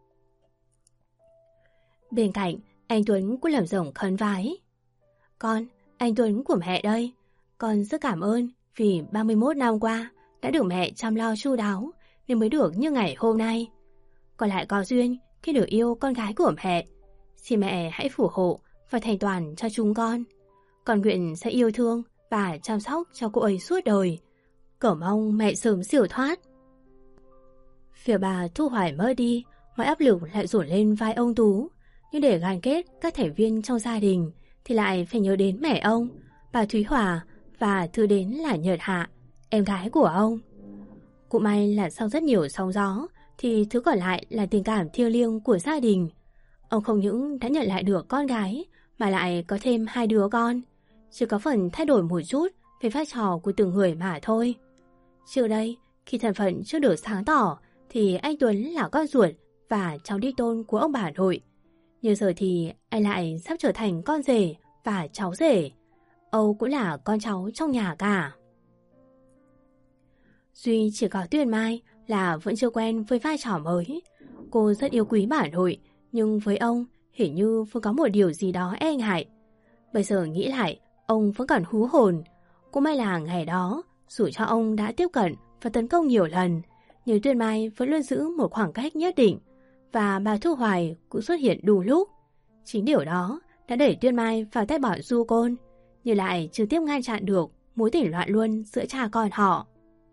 Bên cạnh, anh Tuấn cũng lẩm giọng khấn vái: con, anh Tuấn của mẹ đây. Con rất cảm ơn vì 31 năm qua đã được mẹ chăm lo chu đáo nên mới được như ngày hôm nay. Con lại có duyên khi được yêu con gái của mẹ. Xin mẹ hãy phù hộ và thành toàn cho chúng con. Con nguyện sẽ yêu thương và chăm sóc cho cô ấy suốt đời. Cầu mong mẹ sớm siêu thoát. Việc bà Thu Hoài mất đi, mọi áp lực lại dồn lên vai ông Tú. Nhưng để gắn kết các thành viên trong gia đình thì lại phải nhớ đến mẹ ông, bà Thúy Hòa, và thứ đến là Nhật Hạ, em gái của ông. Cũng may là sau rất nhiều sóng gió thì thứ còn lại là tình cảm thiêng liêng của gia đình. Ông không những đã nhận lại được con gái mà lại có thêm hai đứa con. Chỉ có phần thay đổi một chút về vai trò của từng người mà thôi. Trước đây, khi thân phận chưa được sáng tỏ thì anh Tuấn là con ruột và cháu đích tôn của ông bà nội. Nhưng giờ thì anh lại sắp trở thành con rể và cháu rể. Âu cũng là con cháu trong nhà cả. Duy chỉ có Tuyết Mai là vẫn chưa quen với vai trò mới. Cô rất yêu quý bà nội, nhưng với ông hình như vẫn có một điều gì đó e ngại. Bây giờ nghĩ lại, ông vẫn còn hú hồn. Cũng may là ngày đó, dù cho ông đã tiếp cận và tấn công nhiều lần, nhưng Tuyết Mai vẫn luôn giữ một khoảng cách nhất định. Và bà Thu Hoài cũng xuất hiện đủ lúc. Chính điều đó đã đẩy Tuyết Mai vào tay bọn du côn. nhưng lại trực tiếp ngăn chặn được mối tình loạn luân giữa cha con họ.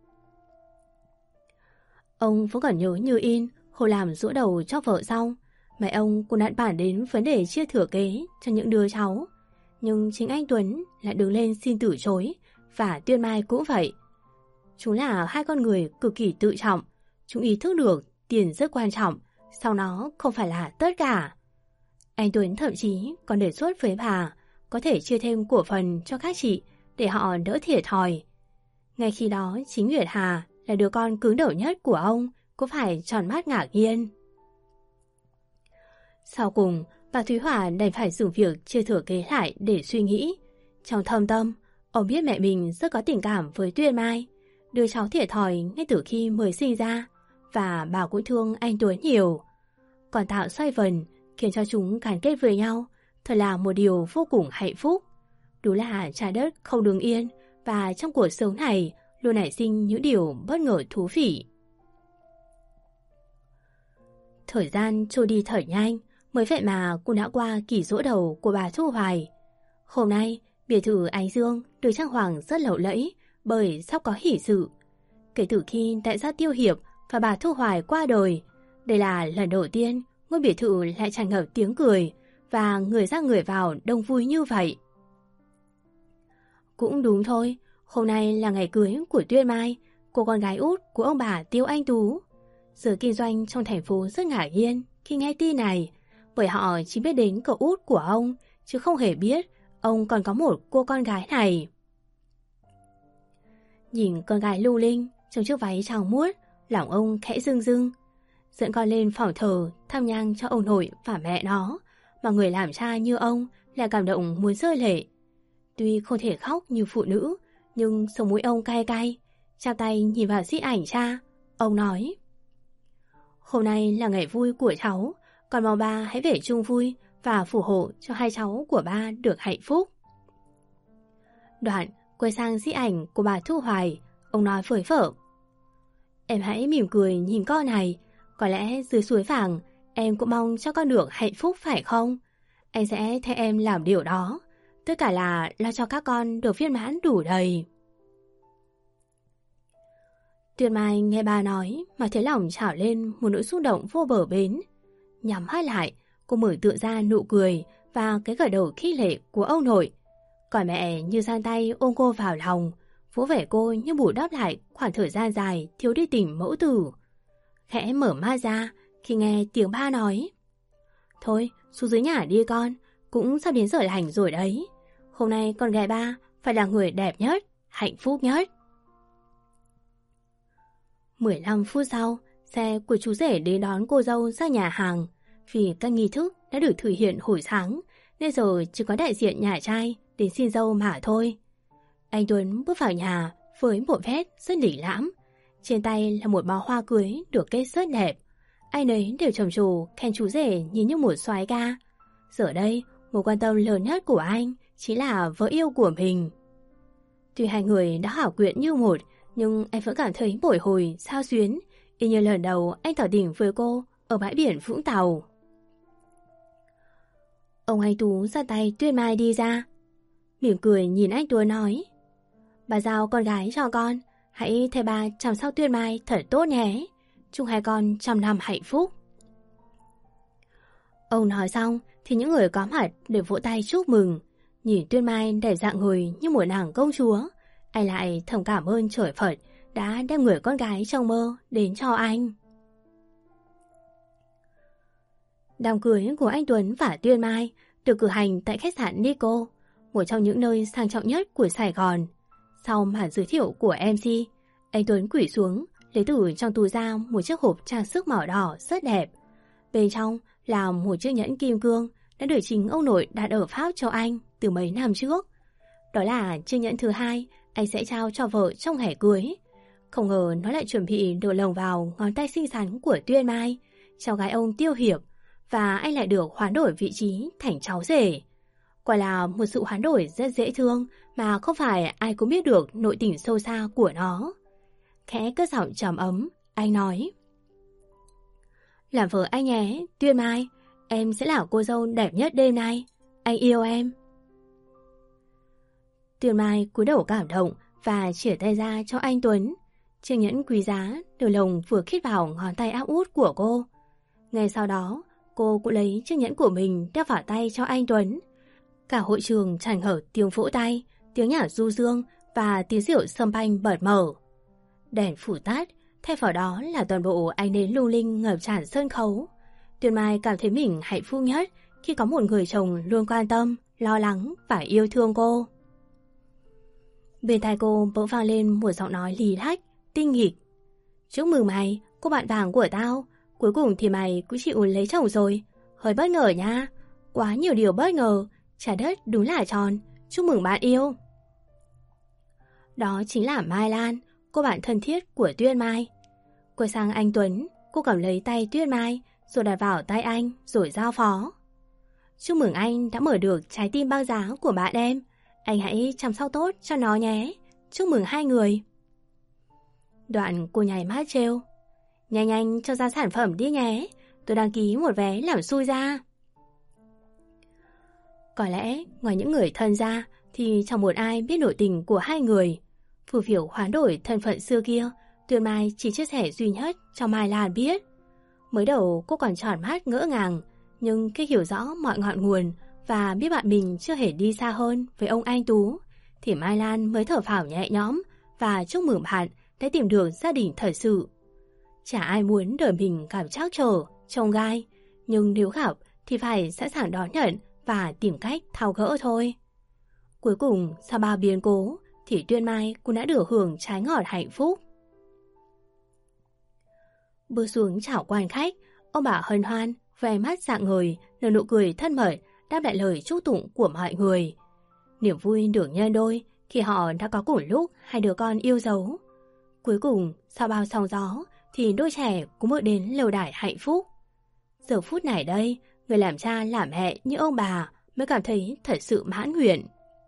Ông vẫn còn nhớ như in hồi làm giỗ đầu cho vợ xong, mẹ ông cũng đã bàn đến vấn đề chia thừa kế cho những đứa cháu. Nhưng chính anh Tuấn lại đứng lên xin từ chối, và Tuyên Mai cũng vậy. Chúng là hai con người cực kỳ tự trọng. Chúng ý thức được tiền rất quan trọng, sau nó không phải là tất cả. Anh Tuấn thậm chí còn đề xuất với bà có thể chia thêm cổ phần cho các chị để họ đỡ thiệt thòi. Ngay khi đó, chính Nguyệt Hà là đứa con cứng đầu nhất của ông cũng phải tròn mắt ngạc nhiên. Sau cùng, bà Thúy Hòa đành phải dừng việc chia thừa kế lại để suy nghĩ. Trong thâm tâm, ông biết mẹ mình rất có tình cảm với Tuyên Mai, đứa cháu thiệt thòi ngay từ khi mới sinh ra, và bà cũng thương anh Tuấn nhiều. Còn tạo xoay vần khiến cho chúng gắn kết với nhau, thật là một điều vô cùng hạnh phúc. Đúng là trái đất không đứng yên, và trong cuộc sống này luôn nảy sinh những điều bất ngờ thú vị. Thời gian trôi đi thật nhanh, mới vậy mà cũng đã qua kỳ giỗ đầu của bà Thu Hoài. Hôm nay, biệt thự Ánh Dương được trang hoàng rất lộng lẫy bởi sắp có hỷ sự. Kể từ khi đại gia Tiêu Hiệp và bà Thu Hoài qua đời, đây là lần đầu tiên ngôi biệt thự lại tràn ngập tiếng cười và người ra người vào đông vui như vậy. Cũng đúng thôi, hôm nay là ngày cưới của Tuyên Mai, cô con gái út của ông bà Tiêu Anh Tú. Giới kinh doanh trong thành phố rất ngạc nhiên khi nghe tin này, bởi họ chỉ biết đến cậu út của ông, chứ không hề biết ông còn có một cô con gái này. Nhìn con gái lung linh trong chiếc váy trắng muốt, lòng ông khẽ rưng rưng. Dẫn con lên phòng thờ thắp nhang cho ông nội và mẹ nó, mà người làm cha như ông lại cảm động muốn rơi lệ. Tuy không thể khóc như phụ nữ, nhưng sống mũi ông cay cay, chắp tay nhìn vào di ảnh cha. Ông nói: "Hôm nay là ngày vui của cháu, còn mong ba hãy về chung vui và phù hộ cho hai cháu của ba được hạnh phúc." Đoạn quay sang di ảnh của bà Thu Hoài, ông nói với vợ: "Em hãy mỉm cười nhìn con này, có lẽ dưới suối vàng em cũng mong cho con được hạnh phúc phải không? Anh sẽ thay em làm điều đó, tất cả là lo cho các con được viên mãn đủ đầy." Tuyên Mai nghe bà nói mà thấy lòng trào lên một nỗi xúc động vô bờ bến. Nhắm mắt lại, cô mở tượng ra nụ cười và cái gật đầu khích lệ của ông nội. Còn mẹ như giang tay ôm cô vào lòng, vỗ về cô như bù đắp lại khoảng thời gian dài thiếu đi tình mẫu tử. Khẽ mở mắt ra khi nghe tiếng ba nói: "Thôi, xuống dưới nhà đi con, cũng sắp đến giờ lành rồi đấy. Hôm nay con gái ba phải là người đẹp nhất, hạnh phúc nhất." 15 phút sau, xe của chú rể đến đón cô dâu ra nhà hàng. Vì các nghi thức đã được thực hiện hồi sáng, nên giờ chỉ có đại diện nhà trai đến xin dâu mà thôi. Anh Tuấn bước vào nhà với một vest rất lịch lãm. Trên tay là một bó hoa cưới được kết rất đẹp. Ai nấy đều trầm trồ khen chú rể nhìn như một soái ca. Giờ đây, mối quan tâm lớn nhất của anh chính là vợ yêu của mình. Tuy hai người đã hảo quyện như một, nhưng anh vẫn cảm thấy bồi hồi, xao xuyến, y như lần đầu anh tỏ tình với cô ở bãi biển Vũng Tàu. Ông Anh Tú ra tay Tuyên Mai đi ra, mỉm cười nhìn anh Tú nói: "Bà giao con gái cho con, hãy thay ba chăm sóc Tuyên Mai thật tốt nhé. Chúc hai con trăm năm hạnh phúc." Ông nói xong thì những người có mặt đều vỗ tay chúc mừng. Nhìn Tuyên Mai đẹp dạng người như một nàng công chúa, anh lại thầm cảm ơn trời Phật đã đem người con gái trong mơ đến cho anh. Đám cưới của anh Tuấn và Tuyên Mai được cử hành tại khách sạn Nico, một trong những nơi sang trọng nhất của Sài Gòn. Sau màn giới thiệu của MC, anh Tuấn quỳ xuống lấy từ trong túi ra một chiếc hộp trang sức màu đỏ rất đẹp. Bên trong là một chiếc nhẫn kim cương đã được chính ông nội đặt ở Pháp cho anh từ mấy năm trước. Đó là chiếc nhẫn thứ hai anh sẽ trao cho vợ trong ngày cưới. Không ngờ nó lại chuẩn bị được lồng vào ngón tay xinh xắn của Tuyên Mai, cháu gái ông Tiêu Hiệp, và anh lại được hoán đổi vị trí thành cháu rể. Quả là một sự hoán đổi rất dễ thương mà không phải ai cũng biết được nội tình sâu xa của nó. Khẽ cất giọng trầm ấm, anh nói: "Làm vợ anh nhé, Tuyên Mai, em sẽ là cô dâu đẹp nhất đêm nay. Anh yêu em." Tuyền Mai cúi đầu cảm động và chìa tay ra cho anh Tuấn. Chiếc nhẫn quý giá từ lồng vừa khít vào ngón tay áp út của cô. Ngay sau đó, cô cũng lấy chiếc nhẫn của mình đeo vào tay cho anh Tuấn. Cả hội trường tràn ngập tiếng vỗ tay, tiếng nhạc du dương và tiếng rượu sâm panh bật mở. Đèn phủ tắt, thay vào đó là toàn bộ ánh nến lung linh ngập tràn sân khấu. Tuyền Mai cảm thấy mình hạnh phúc nhất khi có một người chồng luôn quan tâm, lo lắng và yêu thương cô. Bên tai cô bỗng vang lên một giọng nói lì lách, tinh nghịch. Chúc mừng mày, cô bạn vàng của tao. Cuối cùng thì mày cũng chịu lấy chồng rồi. Hơi bất ngờ nha. Quá nhiều điều bất ngờ. Trái đất đúng là tròn. Chúc mừng bạn yêu. Đó chính là Mai Lan, cô bạn thân thiết của Tuyết Mai. Quay sang anh Tuấn, cô cầm lấy tay Tuyết Mai rồi đặt vào tay anh rồi giao phó. Chúc mừng anh đã mở được trái tim băng giá của bạn em. Anh hãy chăm sóc tốt cho nó nhé. Chúc mừng hai người. Đoạn cô nhảy mắt trêu. Nhanh nhanh cho ra sản phẩm đi nhé. Tôi đăng ký một vé làm xui ra. Có lẽ ngoài những người thân ra thì chẳng một ai biết nội tình của hai người. Phù phiểu hoán đổi thân phận xưa kia, Tuyền Mai chỉ chia sẻ duy nhất cho Mai Lan biết. Mới đầu cô còn tròn mắt ngỡ ngàng, nhưng khi hiểu rõ mọi ngọn nguồn và biết bạn mình chưa hề đi xa hơn với ông anh Tú, thì Mai Lan mới thở phào nhẹ nhõm và chúc mừng bạn đã tìm được gia đình thật sự. Chả ai muốn đời mình cảm trắc trở, trông gai, nhưng nếu gặp thì phải sẵn sàng đón nhận và tìm cách tháo gỡ thôi. Cuối cùng, sau bao biến cố, thì Tuyên Mai cũng đã được hưởng trái ngọt hạnh phúc. Bước xuống chào quan khách, ông bà hân hoan, vẻ mắt rạng ngời, nở nụ cười thân mật, đáp lại lời chúc tụng của mọi người. Niềm vui được nhân đôi khi họ đã có cùng lúc hai đứa con yêu dấu. Cuối cùng, sau bao sóng gió, thì đôi trẻ cũng bước đến lâu đài hạnh phúc. Giờ phút này đây, người làm cha làm mẹ như ông bà mới cảm thấy thật sự mãn nguyện.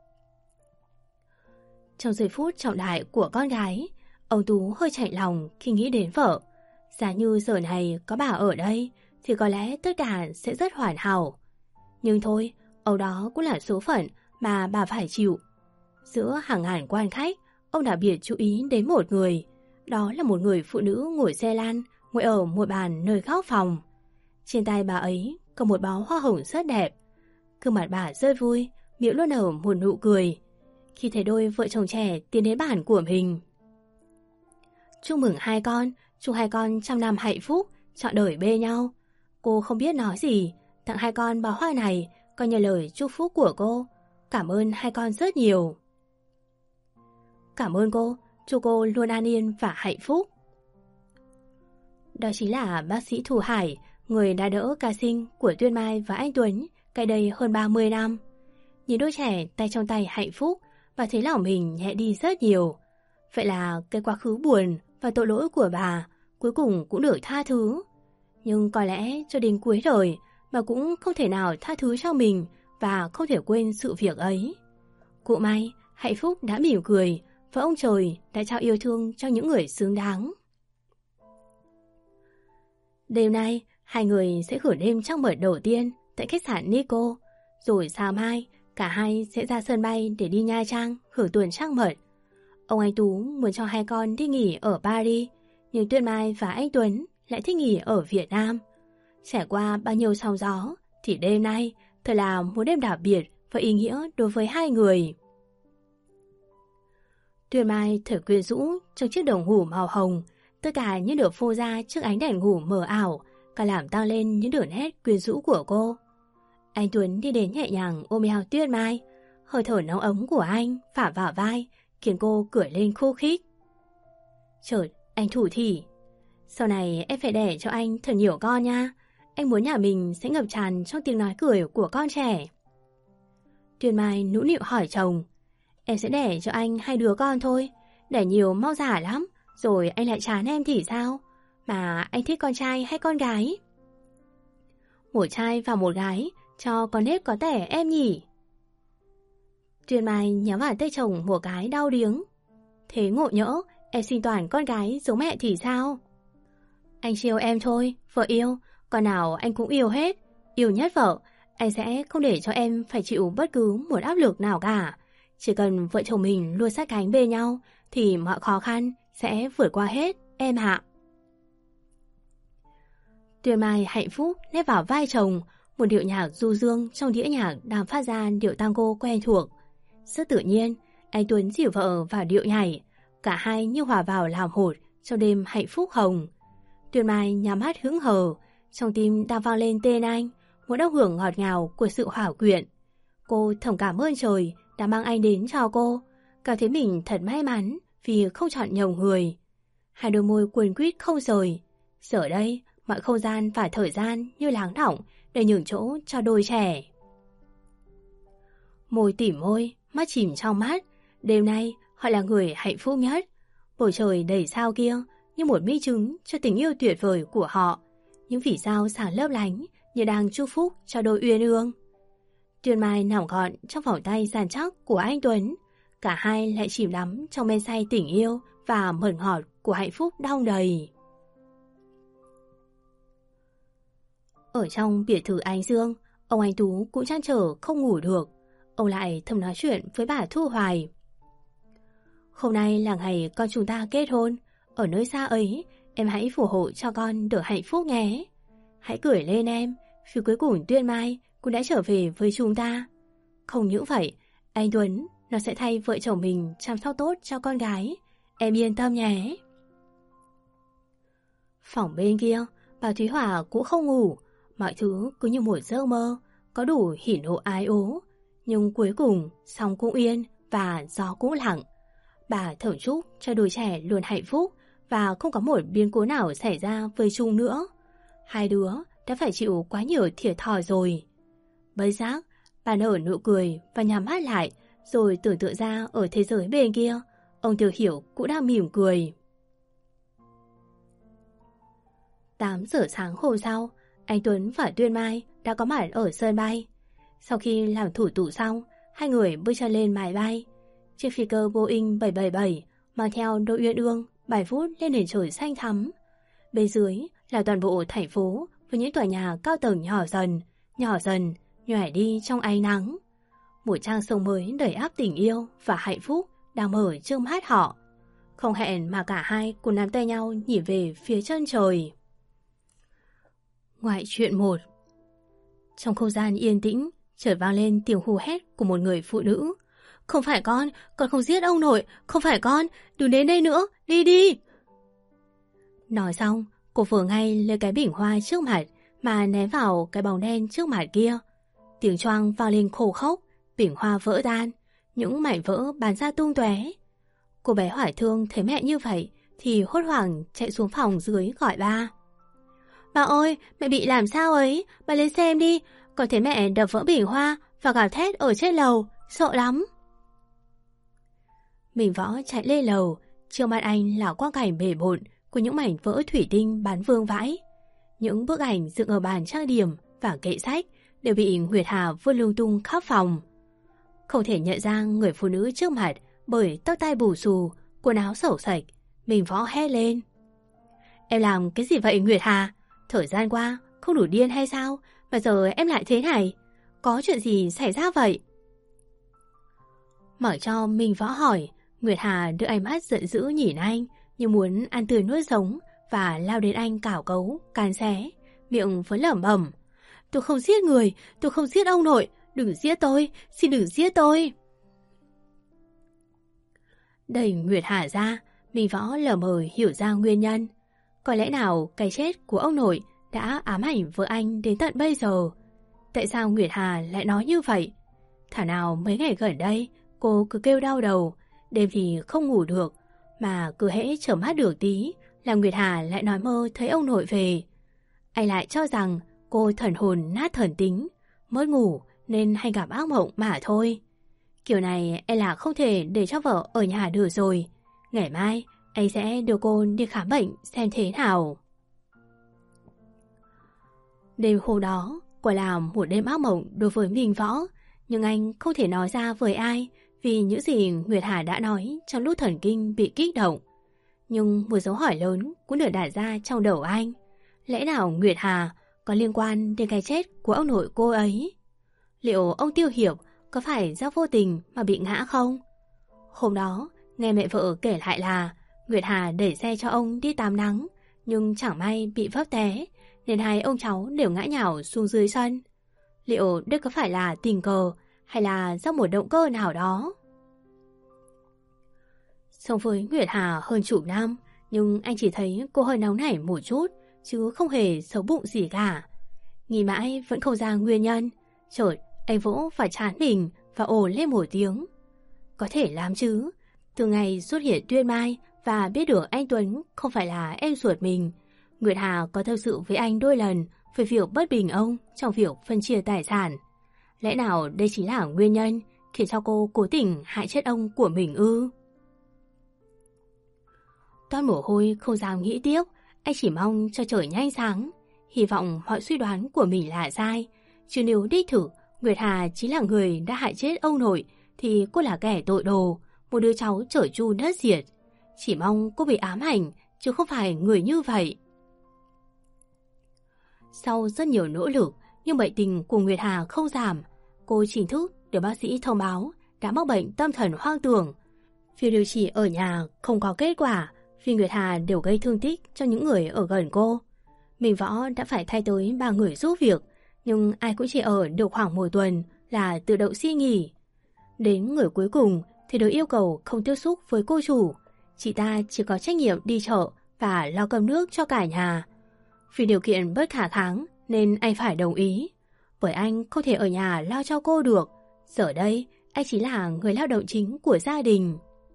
Trong giây phút trọng đại của con gái, ông Tú hơi chạnh lòng khi nghĩ đến vợ. Giả như giờ này có bà ở đây thì có lẽ tất cả sẽ rất hoàn hảo. Nhưng thôi, Âu đó cũng là số phận mà bà phải chịu. Giữa hàng ngàn quan khách, ông đặc biệt chú ý đến một người. Đó là một người phụ nữ ngồi xe lan, ngồi ở một bàn nơi góc phòng. Trên tay bà ấy có một bó hoa hồng rất đẹp. Gương mặt bà rất vui, miệng luôn nở một nụ cười khi thấy đôi vợ chồng trẻ tiến đến bàn của mình. Chúc mừng hai con, chúc hai con trăm năm hạnh phúc, trọn đời bên nhau. Cô không biết nói gì, tặng hai con bó hoa này coi như lời chúc phúc của cô. Cảm ơn hai con rất nhiều. Cảm ơn cô, chúc cô luôn an yên và hạnh phúc. Đó chính là bác sĩ Thu Hải, người đã đỡ ca sinh của Tuyên Mai và anh Tuấn cách đây hơn 30 năm. Nhìn đôi trẻ tay trong tay hạnh phúc và thấy lòng mình nhẹ đi rất nhiều. Vậy là cái quá khứ buồn và tội lỗi của bà cuối cùng cũng được tha thứ. Nhưng có lẽ cho đến cuối đời bà cũng không thể nào tha thứ cho mình và không thể quên sự việc ấy. Cũng may, hạnh phúc đã mỉm cười và ông trời đã trao yêu thương cho những người xứng đáng. Đêm nay, hai người sẽ hưởng đêm trăng mật đầu tiên tại khách sạn Nico. Rồi sáng mai, cả hai sẽ ra sân bay để đi Nha Trang hưởng tuần trăng mật. Ông anh Tú muốn cho hai con đi nghỉ ở Paris, nhưng Tuyết Mai và anh Tuấn lại thích nghỉ ở Việt Nam. Trải qua bao nhiêu sóng gió, thì đêm nay thật là một đêm đặc biệt và ý nghĩa đối với hai người. Tuyết Mai thở quyến rũ trong chiếc đồng ngủ màu hồng, tất cả những được phô ra trước ánh đèn ngủ mờ ảo, cả làm tăng lên những đường nét quyến rũ của cô. Anh Tuấn đi đến nhẹ nhàng ôm eo Tuyết Mai, hơi thở nóng ấm của anh phả vào vai, khiến cô cười lên khô khích. Chợt, anh thủ thỉ. Sau này em phải đẻ cho anh thật nhiều con nha. Anh muốn nhà mình sẽ ngập tràn trong tiếng nói cười của con trẻ. Tuyết Mai nũng nịu hỏi chồng. Em sẽ đẻ cho anh 2 đứa con thôi. Đẻ nhiều mau già lắm, rồi anh lại chán em thì sao? Mà anh thích con trai hay con gái? Một trai và một gái, cho con nết có tẻ em nhỉ? Tuyết Mai nhắm vào tay chồng một cái đau điếng. Thế ngộ nhỡ, em sinh toàn con gái giống mẹ thì sao? Anh chiều em thôi, vợ yêu, con nào anh cũng yêu hết. Yêu nhất vợ, anh sẽ không để cho em phải chịu bất cứ một áp lực nào cả. Chỉ cần vợ chồng mình luôn sát cánh bên nhau thì mọi khó khăn sẽ vượt qua hết, em ạ. Tuyền Mai hạnh phúc nép vào vai chồng, một điệu nhạc du dương trong đĩa nhạc đang phát ra điệu tango quen thuộc. Rất tự nhiên, anh Tuấn dìu vợ vào điệu nhảy, cả hai như hòa vào làm một trong đêm hạnh phúc hồng. Tuyền Mai nhắm mắt hững hờ, trong tim đang vang lên tên anh, một âm hưởng ngọt ngào của sự hòa quyện. Cô thầm cảm ơn trời đã mang anh đến cho cô, cảm thấy mình thật may mắn vì không chọn nhầm người. Hai đôi môi quấn quýt không rời. Giờ đây, mọi không gian và thời gian như lắng đọng để nhường chỗ cho đôi trẻ. Môi tỉ môi, mắt chìm trong mắt. Đêm nay họ là người hạnh phúc nhất. Bầu trời đầy sao kia như một minh chứng cho tình yêu tuyệt vời của họ. Những vì sao sáng lấp lánh như đang chúc phúc cho đôi uyên ương. Tuyền Mai nằm gọn trong vòng tay săn chắc của anh Tuấn. Cả hai lại chìm đắm trong men say tình yêu và mật ngọt của hạnh phúc đong đầy. Ở trong biệt thự Ánh Dương, ông Anh Tú cũng trăn trở không ngủ được. Ông lại thầm nói chuyện với bà Thu Hoài. Hôm nay là ngày con chúng ta kết hôn. Ở nơi xa ấy, em hãy phù hộ cho con được hạnh phúc nhé. Hãy cười lên em, vì cuối cùng Tuyền Mai cũng đã trở về với chúng ta. Không những vậy, anh Tuấn nó sẽ thay vợ chồng mình chăm sóc tốt cho con gái. Em yên tâm nhé. Phòng bên kia, bà Thúy Hòa cũng không ngủ. Mọi thứ cứ như một giấc mơ, có đủ hỉ nộ ái ố. Nhưng cuối cùng, sóng cũng yên và gió cũng lặng. Bà thở chúc cho đôi trẻ luôn hạnh phúc và không có một biến cố nào xảy ra với chúng nữa. Hai đứa đã phải chịu quá nhiều thiệt thòi rồi. Bất giác, bà nở nụ cười và nhắm mắt lại, rồi tưởng tượng ra ở thế giới bên kia, ông Tiểu Hiểu cũng đang mỉm cười. 8 giờ sáng hôm sau, anh Tuấn và Tuyền Mai đã có mặt ở sân bay. Sau khi làm thủ tục xong, hai người bước chân lên máy bay. Chiếc phi cơ Boeing 777 mang theo đôi uyên ương bài vút lên nền trời xanh thắm. Bên dưới là toàn bộ thành phố với những tòa nhà cao tầng nhỏ dần, nhòe đi trong ánh nắng. Một trang sông mới đầy áp tình yêu và hạnh phúc đang mở trước mắt họ. Không hẹn mà cả hai cùng nắm tay nhau nhìn về phía chân trời. Ngoại truyện 1. Trong không gian yên tĩnh, chợt vang lên tiếng hú hét của một người phụ nữ. Không phải con không giết ông nội, không phải con, đừng đến đây nữa, đi đi. Nói xong, cô vừa ngay lấy cái bình hoa trước mặt mà ném vào cái bóng đen trước mặt kia. Tiếng choang vang lên khô khốc, bình hoa vỡ tan, những mảnh vỡ bắn ra tung tóe. Cô bé Hoài Thương thấy mẹ như vậy thì hốt hoảng chạy xuống phòng dưới gọi ba. Bà ơi, mẹ bị làm sao ấy, bà lên xem đi, con thấy mẹ đập vỡ bình hoa và gào thét ở trên lầu, sợ lắm. Mình Võ chạy lên lầu, trước mặt anh là quang cảnh bể bộn của những mảnh vỡ thủy tinh bắn vương vãi. Những bức ảnh dựng ở bàn trang điểm và kệ sách đều bị Nguyệt Hà vứt lung tung khắp phòng. Không thể nhận ra người phụ nữ trước mặt bởi tóc tai bù xù, quần áo xẩu xệch. Mình Võ hét lên. Em làm cái gì vậy Nguyệt Hà? Thời gian qua không đủ điên hay sao mà giờ em lại thế này? Có chuyện gì xảy ra vậy? Mở cho Minh Võ hỏi, Nguyệt Hà đưa ánh mắt giận dữ nhìn anh như muốn ăn tươi nuốt sống và lao đến anh cào cấu, càn xé, miệng vẫn lẩm bẩm. Tôi không giết người, tôi không giết ông nội, đừng giết tôi, xin đừng giết tôi. Đẩy Nguyệt Hà ra, Minh Võ lờ mờ hiểu ra nguyên nhân. Có lẽ nào cái chết của ông nội đã ám ảnh vợ anh đến tận bây giờ? Tại sao Nguyệt Hà lại nói như vậy? Thảo nào mấy ngày gần đây cô cứ kêu đau đầu, đêm thì không ngủ được, mà cứ hễ chợp mắt được tí là Nguyệt Hà lại nói mơ thấy ông nội về. Anh lại cho rằng cô thần hồn nát thần tính, mất ngủ nên hay gặp ác mộng mà thôi. Kiểu này em là không thể để cho vợ ở nhà được rồi. Ngày mai anh sẽ đưa cô đi khám bệnh xem thế nào. Đêm hôm đó quả là một đêm ác mộng đối với Minh Võ, nhưng anh không thể nói ra với ai vì những gì Nguyệt Hà đã nói trong lúc thần kinh bị kích động. Nhưng một dấu hỏi lớn cũng được đặt ra trong đầu anh. Lẽ nào Nguyệt Hà có liên quan đến cái chết của ông nội cô ấy? Liệu ông Tiêu Hiệp có phải do vô tình mà bị ngã không? Hôm đó, nghe mẹ vợ kể lại là Nguyệt Hà đẩy xe cho ông đi tắm nắng, nhưng chẳng may bị vấp té, nên hai ông cháu đều ngã nhào xuống dưới sân. Liệu đây có phải là tình cờ hay là do một động cơ nào đó? Sống với Nguyệt Hà hơn chục năm, nhưng anh chỉ thấy cô hơi nóng nảy một chút, chứ không hề xấu bụng gì cả. Nghĩ mãi vẫn không ra nguyên nhân. Chợt anh vỗ vào trán mình và ồ lên một tiếng. Có thể lắm chứ. Từ ngày xuất hiện Tuyên Mai và biết được anh Tuấn không phải là em ruột mình, Nguyệt Hà có tâm sự với anh đôi lần về việc bất bình ông trong việc phân chia tài sản. Lẽ nào đây chính là nguyên nhân khiến cho cô cố tình hại chết ông của mình ư? Toát mồ hôi không dám nghĩ tiếp, anh chỉ mong cho trời nhanh sáng, hy vọng mọi suy đoán của mình là sai. Chứ nếu đích thực Nguyệt Hà chính là người đã hại chết ông nội, thì cô là kẻ tội đồ, một đứa cháu trở chu đất diệt. Chỉ mong cô bị ám ảnh, chứ không phải người như vậy. Sau rất nhiều nỗ lực, nhưng bệnh tình của Nguyệt Hà không giảm. Cô chính thức được bác sĩ thông báo đã mắc bệnh tâm thần hoang tưởng. Việc điều trị ở nhà không có kết quả, vì Nguyệt Hà đều gây thương tích cho những người ở gần cô. Mình Võ đã phải thay tới 3 người giúp việc, nhưng ai cũng chỉ ở được khoảng 1 tuần là tự động xin nghỉ. Đến người cuối cùng thì được yêu cầu không tiếp xúc với cô chủ. Chị ta chỉ có trách nhiệm đi chợ và lo cơm nước cho cả nhà. Vì điều kiện bất khả kháng nên anh phải đồng ý. Bởi anh không thể ở nhà lo cho cô được. Giờ đây anh chỉ là người lao động chính của gia đình.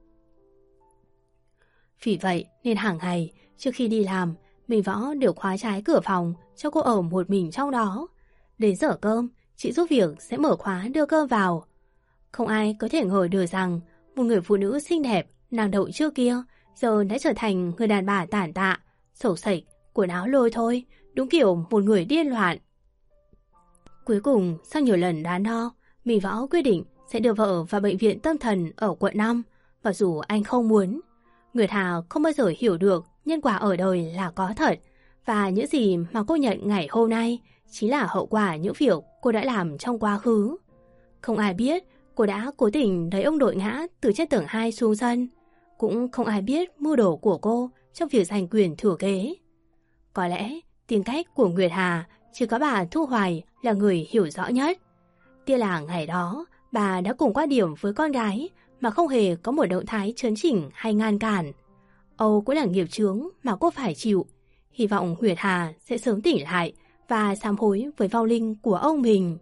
Vì vậy nên hàng ngày trước khi đi làm, mình Võ đều khóa trái cửa phòng cho cô ở một mình trong đó. Đến giờ cơm, chị giúp việc sẽ mở khóa đưa cơm vào. Không ai có thể ngờ được rằng một người phụ nữ xinh đẹp, năng động trước kia giờ đã trở thành người đàn bà tàn tạ, xấu xệch, quần áo lôi thôi, đúng kiểu một người điên loạn. Cuối cùng, sau nhiều lần đắn đo, mình Võ quyết định sẽ đưa vợ vào bệnh viện tâm thần ở quận 5, và dù anh không muốn. Nguyệt Hà không bao giờ hiểu được nhân quả ở đời là có thật, và những gì mà cô nhận ngày hôm nay chính là hậu quả những việc cô đã làm trong quá khứ. Không ai biết cô đã cố tình đẩy ông đội ngã từ trên tầng 2 xuống sân. Cũng không ai biết mưu đồ của cô trong việc giành quyền thừa kế. Có lẽ tính cách của Nguyệt Hà chỉ có bà Thu Hoài là người hiểu rõ nhất. Tiếc là ngày đó bà đã cùng quan điểm với con gái mà không hề có một động thái chấn chỉnh hay ngăn cản. Âu cũng là nghiệp chướng mà cô phải chịu. Hy vọng Nguyệt Hà sẽ sớm tỉnh lại và sám hối với vong linh của ông mình.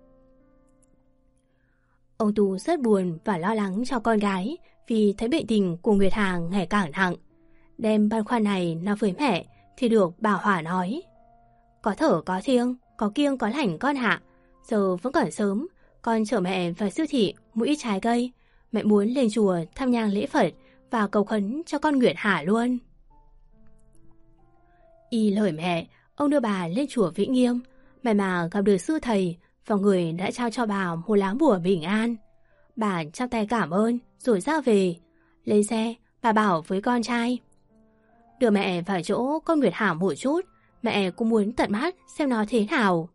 Ông Tú rất buồn và lo lắng cho con gái vì thấy bệnh tình của Nguyệt Hà ngày càng nặng. Đem băn khoăn này nói với mẹ thì được bà Hỏa nói: có thở có thiêng, có kiêng có lành con hạ. Giờ vẫn còn sớm, con chở mẹ vào siêu thị mua ít trái cây. Mẹ muốn lên chùa thăm nhang lễ Phật và cầu khấn cho con Nguyệt Hà luôn. Y lời mẹ, ông đưa bà lên chùa Vĩnh Nghiêm. May mà gặp được sư thầy và người đã trao cho bà một lá bùa bình an. Bà chắp tay cảm ơn rồi ra về. Lên xe, bà bảo với con trai: đưa mẹ vào chỗ con Nguyệt Hà một chút, mẹ cũng muốn tận mắt xem nó thế nào.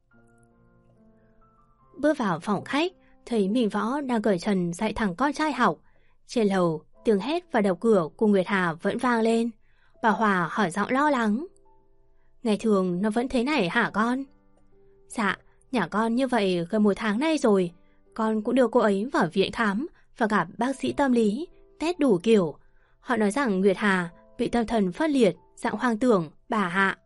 Bước vào phòng khách, thấy mình Võ đang cởi trần dạy thằng con trai học. Trên lầu, tiếng hét và đập cửa của Nguyệt Hà vẫn vang lên. Bà Hòa hỏi giọng lo lắng: ngày thường nó vẫn thế này hả con? Dạ, nhà con như vậy gần 1 tháng nay rồi. Con cũng đưa cô ấy vào viện khám và gặp bác sĩ tâm lý, test đủ kiểu. Họ nói rằng Nguyệt Hà bị tâm thần phân liệt, dạng hoang tưởng, bà hạ.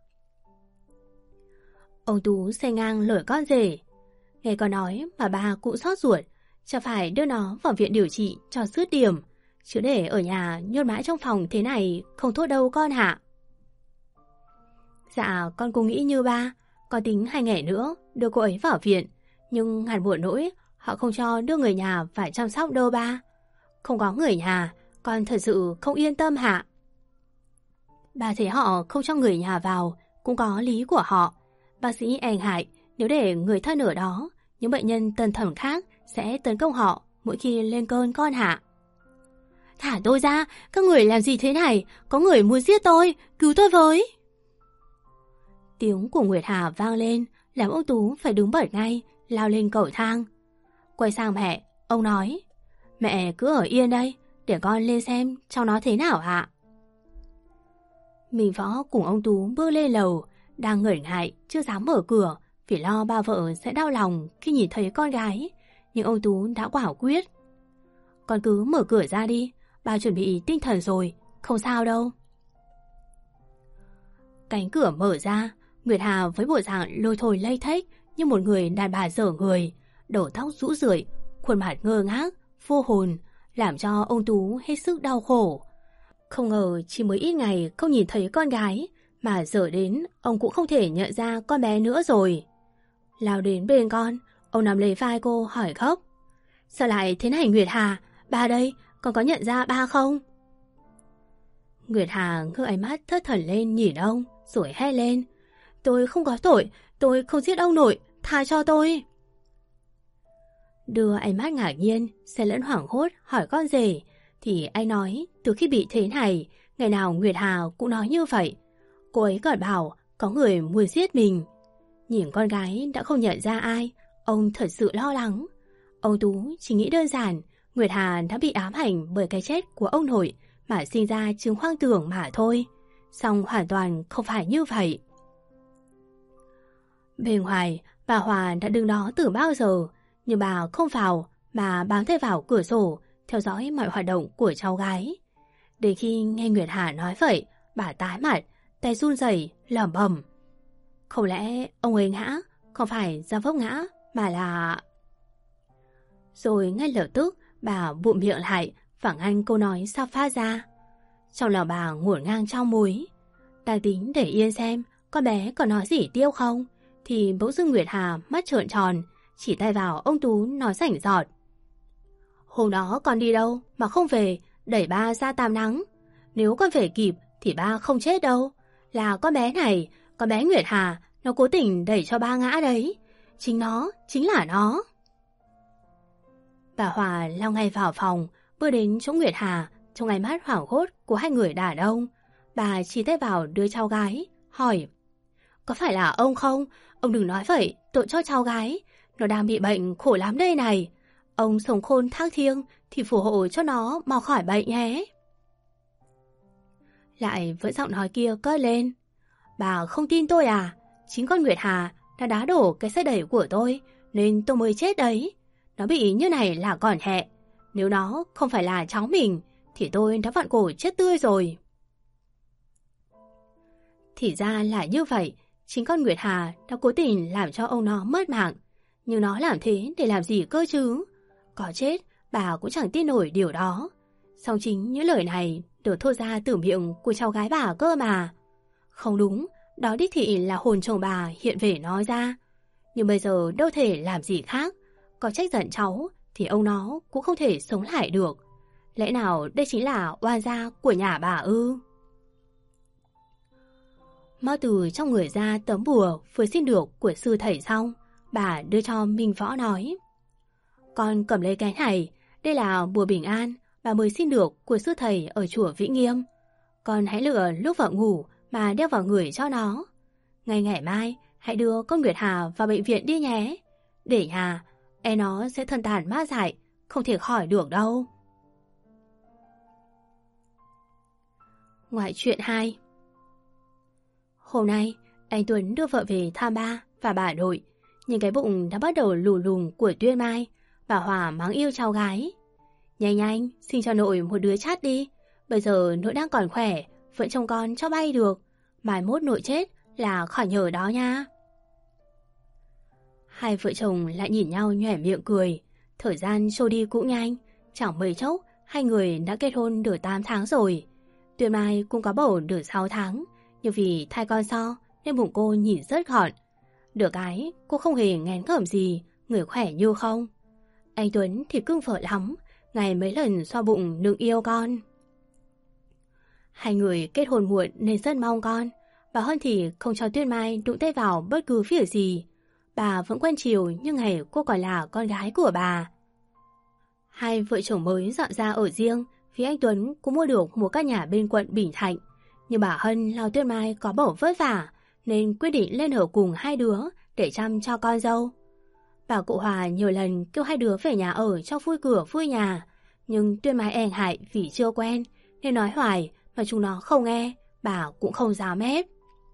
Ông Tú xe ngang lời con rể. Nghe con nói mà bà cũng xót ruột, chẳng phải đưa nó vào viện điều trị cho dứt điểm, chứ để ở nhà nhốt mãi trong phòng thế này không tốt đâu con hạ. Dạ, con cũng nghĩ như ba. Con tính 2 ngày nữa đưa cô ấy vào viện, nhưng ngàn buồn nỗi họ không cho đưa người nhà phải chăm sóc đâu ba. Không có người nhà, con thật sự không yên tâm hạ. Bà thấy họ không cho người nhà vào cũng có lý của họ. Bác sĩ e ngại nếu để người thân ở đó, những bệnh nhân tâm thần khác sẽ tấn công họ mỗi khi lên cơn con hạ. Thả tôi ra, các người làm gì thế này? Có người muốn giết tôi, cứu tôi với. Tiếng của Nguyệt Hà vang lên, làm ông Tú phải đứng bật ngay, lao lên cầu thang. quay sang mẹ, ông nói: "Mẹ cứ ở yên đây, để con lên xem trong nó thế nào ạ." Mình Võ cùng ông Tú bước lên lầu, đang ngẩn ngại chưa dám mở cửa vì lo ba vợ sẽ đau lòng khi nhìn thấy con gái. Nhưng ông Tú đã quả quyết: "Con cứ mở cửa ra đi, ba chuẩn bị tinh thần rồi, không sao đâu." Cánh cửa mở ra, Nguyệt Hà với bộ dạng lôi thôi lây thếch như một người đàn bà dở người, đầu tóc rũ rượi, khuôn mặt ngơ ngác, vô hồn, làm cho ông Tú hết sức đau khổ. Không ngờ chỉ mới ít ngày không nhìn thấy con gái, mà giờ đến ông cũng không thể nhận ra con bé nữa rồi. Lao đến bên con, ông nắm lấy vai cô hỏi gấp: "Sao lại thế này Nguyệt Hà? Ba đây, con có nhận ra ba không?" Nguyệt Hà ngước ánh mắt thất thần lên nhìn ông, rồi hét lên: "Tôi không có tội, tôi không giết ông nội, tha cho tôi." Đưa ánh mắt ngạc nhiên, xen lẫn hoảng hốt hỏi con rể, thì anh nói từ khi bị thế này, ngày nào Nguyệt Hà cũng nói như vậy. Cô ấy còn bảo có người muốn giết mình. Nhìn con gái đã không nhận ra ai, ông thật sự lo lắng. Ông Tú chỉ nghĩ đơn giản Nguyệt Hà đã bị ám ảnh bởi cái chết của ông nội mà sinh ra chứng hoang tưởng mà thôi. Song hoàn toàn không phải như vậy. Bên ngoài, bà Hòa đã đứng đó từ bao giờ, nhưng bà không vào mà bám tay vào cửa sổ, theo dõi mọi hoạt động của cháu gái. Đến khi nghe Nguyệt Hà nói vậy, bà tái mặt, tay run rẩy lẩm bẩm: "Không lẽ ông ấy ngã, không phải do vấp ngã, mà là..." Rồi ngay lập tức bà bụm miệng lại, phảng ngăn câu nói sắp phát ra. Trong lòng bà ngổn ngang trong múi, đang tính để yên xem con bé còn nói gì tiêu không, thì bỗng dưng Nguyệt Hà mắt trợn tròn, chỉ tay vào ông Tú nói rảnh rọt: "Hôm đó con đi đâu mà không về, đẩy ba ra Tam Nắng. Nếu con về kịp thì ba không chết đâu. Là con bé này, con bé Nguyệt Hà, nó cố tình đẩy cho ba ngã đấy. Chính là nó." Bà Hòa lao ngay vào phòng, bước đến chỗ Nguyệt Hà. Trong ánh mắt hoảng hốt của hai người đàn ông, bà chỉ tay vào đứa cháu gái, hỏi: "Có phải là ông không? Ông đừng nói vậy, tội cho cháu gái. Nó đang bị bệnh khổ lắm đây này. Ông sống khôn thác thiêng thì phù hộ cho nó mau khỏi bệnh nhé." Lại vẫn giọng nói kia cất lên: "Bà không tin tôi à? Chính con Nguyệt Hà đã đá đổ cái xe đẩy của tôi, nên tôi mới chết đấy. Nó bị như này là còn nhẹ. Nếu nó không phải là cháu mình thì tôi đã vặn cổ chết tươi rồi." Thì ra là như vậy, chính con Nguyệt Hà đã cố tình làm cho ông nó mất mạng. Nhưng nó làm thế để làm gì cơ chứ? Có chết, bà cũng chẳng tin nổi điều đó. Song chính những lời này được thốt ra từ miệng của cháu gái bà cơ mà. Không đúng, đó đích thị là hồn chồng bà hiện về nói ra. Nhưng bây giờ đâu thể làm gì khác. Có trách giận cháu thì ông nó cũng không thể sống lại được. Lẽ nào đây chính là oan gia của nhà bà ư? Mò từ trong người ra tấm bùa vừa xin được của sư thầy xong, bà đưa cho Minh Võ nói: "Con cầm lấy cái này, đây là bùa bình an bà mới xin được của sư thầy ở chùa Vĩnh Nghiêm. Con hãy lựa lúc vợ ngủ mà đeo vào người cho nó. Ngày ngày mai hãy đưa con Nguyệt Hà vào bệnh viện đi nhé. Để nhà, nó sẽ thân tàn ma dại, không thể khỏi được đâu." Ngoại truyện 2. Hôm nay, anh Tuấn đưa vợ về thăm ba và bà nội. Nhìn cái bụng đã bắt đầu lù lùng của Tuyên Mai, bà Hòa mắng yêu cháu gái: "Nhanh nhanh, sinh cho nội một đứa chát đi. Bây giờ nội đang còn khỏe, vẫn trông con cho bay được. Mai mốt nội chết là khỏi nhờ đó nha." Hai vợ chồng lại nhìn nhau nhoẻn miệng cười. Thời gian trôi đi cũng nhanh, chẳng mấy chốc hai người đã kết hôn được 8 tháng rồi. Tuyên Mai cũng có bầu được 6 tháng, nhưng vì thai con so nên bụng cô nhìn rất gọn. Được cái cô không hề nghén ngởm gì, người khỏe như không. Anh Tuấn thì cưng vợ lắm, ngày mấy lần xoa bụng nựng yêu con. Hai người kết hôn muộn nên rất mong con. Bà Hân thì không cho Tuyên Mai đụng tay vào bất cứ việc gì. Bà vẫn quen chiều như ngày cô còn là con gái của bà. Hai vợ chồng mới dọn ra ở riêng vì anh Tuấn cũng mua được một căn nhà bên quận Bình Thạnh. Nhưng bà Hân lo Tuyên Mai có bầu vất vả nên quyết định lên ở cùng hai đứa để chăm cho con dâu. Bà cụ Hòa nhiều lần kêu hai đứa về nhà ở cho vui cửa vui nhà, nhưng Tuyên Mai e ngại vì chưa quen, nên nói hoài mà chúng nó không nghe, bà cũng không dám ép.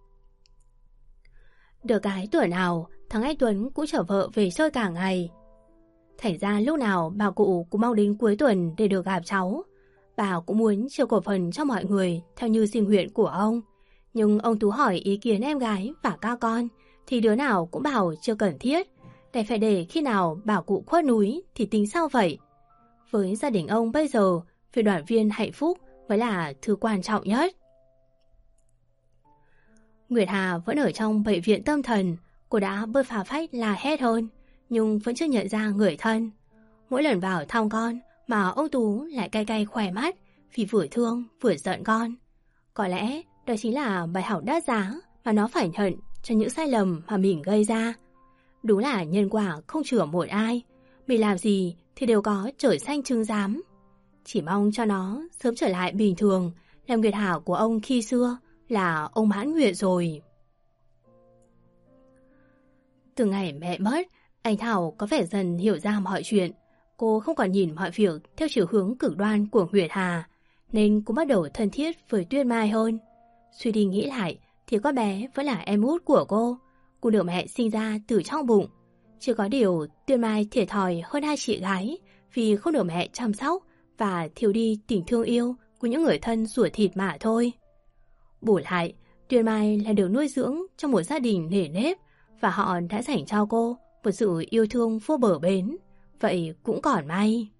Được cái tuổi nào, thằng anh Tuấn cũng chở vợ về chơi cả ngày. Thành ra lúc nào bà cụ cũng mong đến cuối tuần để được gặp cháu. Bà cũng muốn chia cổ phần cho mọi người theo như xin nguyện của ông. Nhưng ông Tú hỏi ý kiến em gái và các con thì đứa nào cũng bảo chưa cần thiết. Phải để khi nào bà cụ khuất núi thì tính sao vậy? Với gia đình ông bây giờ, việc đoàn viên hạnh phúc mới là thứ quan trọng nhất. Nguyệt Hà vẫn ở trong bệnh viện tâm thần. Cô đã bơi phá phách la hét hơn, nhưng vẫn chưa nhận ra người thân. Mỗi lần vào thăm con mà ông Tú lại cay cay khỏe mắt vì vừa thương vừa giận con. Có lẽ đó chính là bài học đắt giá mà nó phải nhận cho những sai lầm mà mình gây ra. Đúng là nhân quả không chừa một ai, mình làm gì thì đều có trời xanh trứng giám. Chỉ mong cho nó sớm trở lại bình thường, làm Nguyệt Hà của ông khi xưa là ông mãn nguyện rồi. Từ ngày mẹ mất, anh Thảo có vẻ dần hiểu ra mọi chuyện. Cô không còn nhìn mọi việc theo chiều hướng cực đoan của Nguyệt Hà, nên cũng bắt đầu thân thiết với Tuyên Mai hơn. Suy đi nghĩ lại thì con bé vẫn là em út của cô được mẹ sinh ra từ trong bụng. Chỉ có điều Tuyên Mai thiệt thòi hơn hai chị gái vì không được mẹ chăm sóc và thiếu đi tình thương yêu của những người thân ruột thịt mà thôi. Bù lại, Tuyên Mai là được nuôi dưỡng trong một gia đình nề nếp và họ đã dành cho cô một sự yêu thương vô bờ bến. Vậy cũng còn may.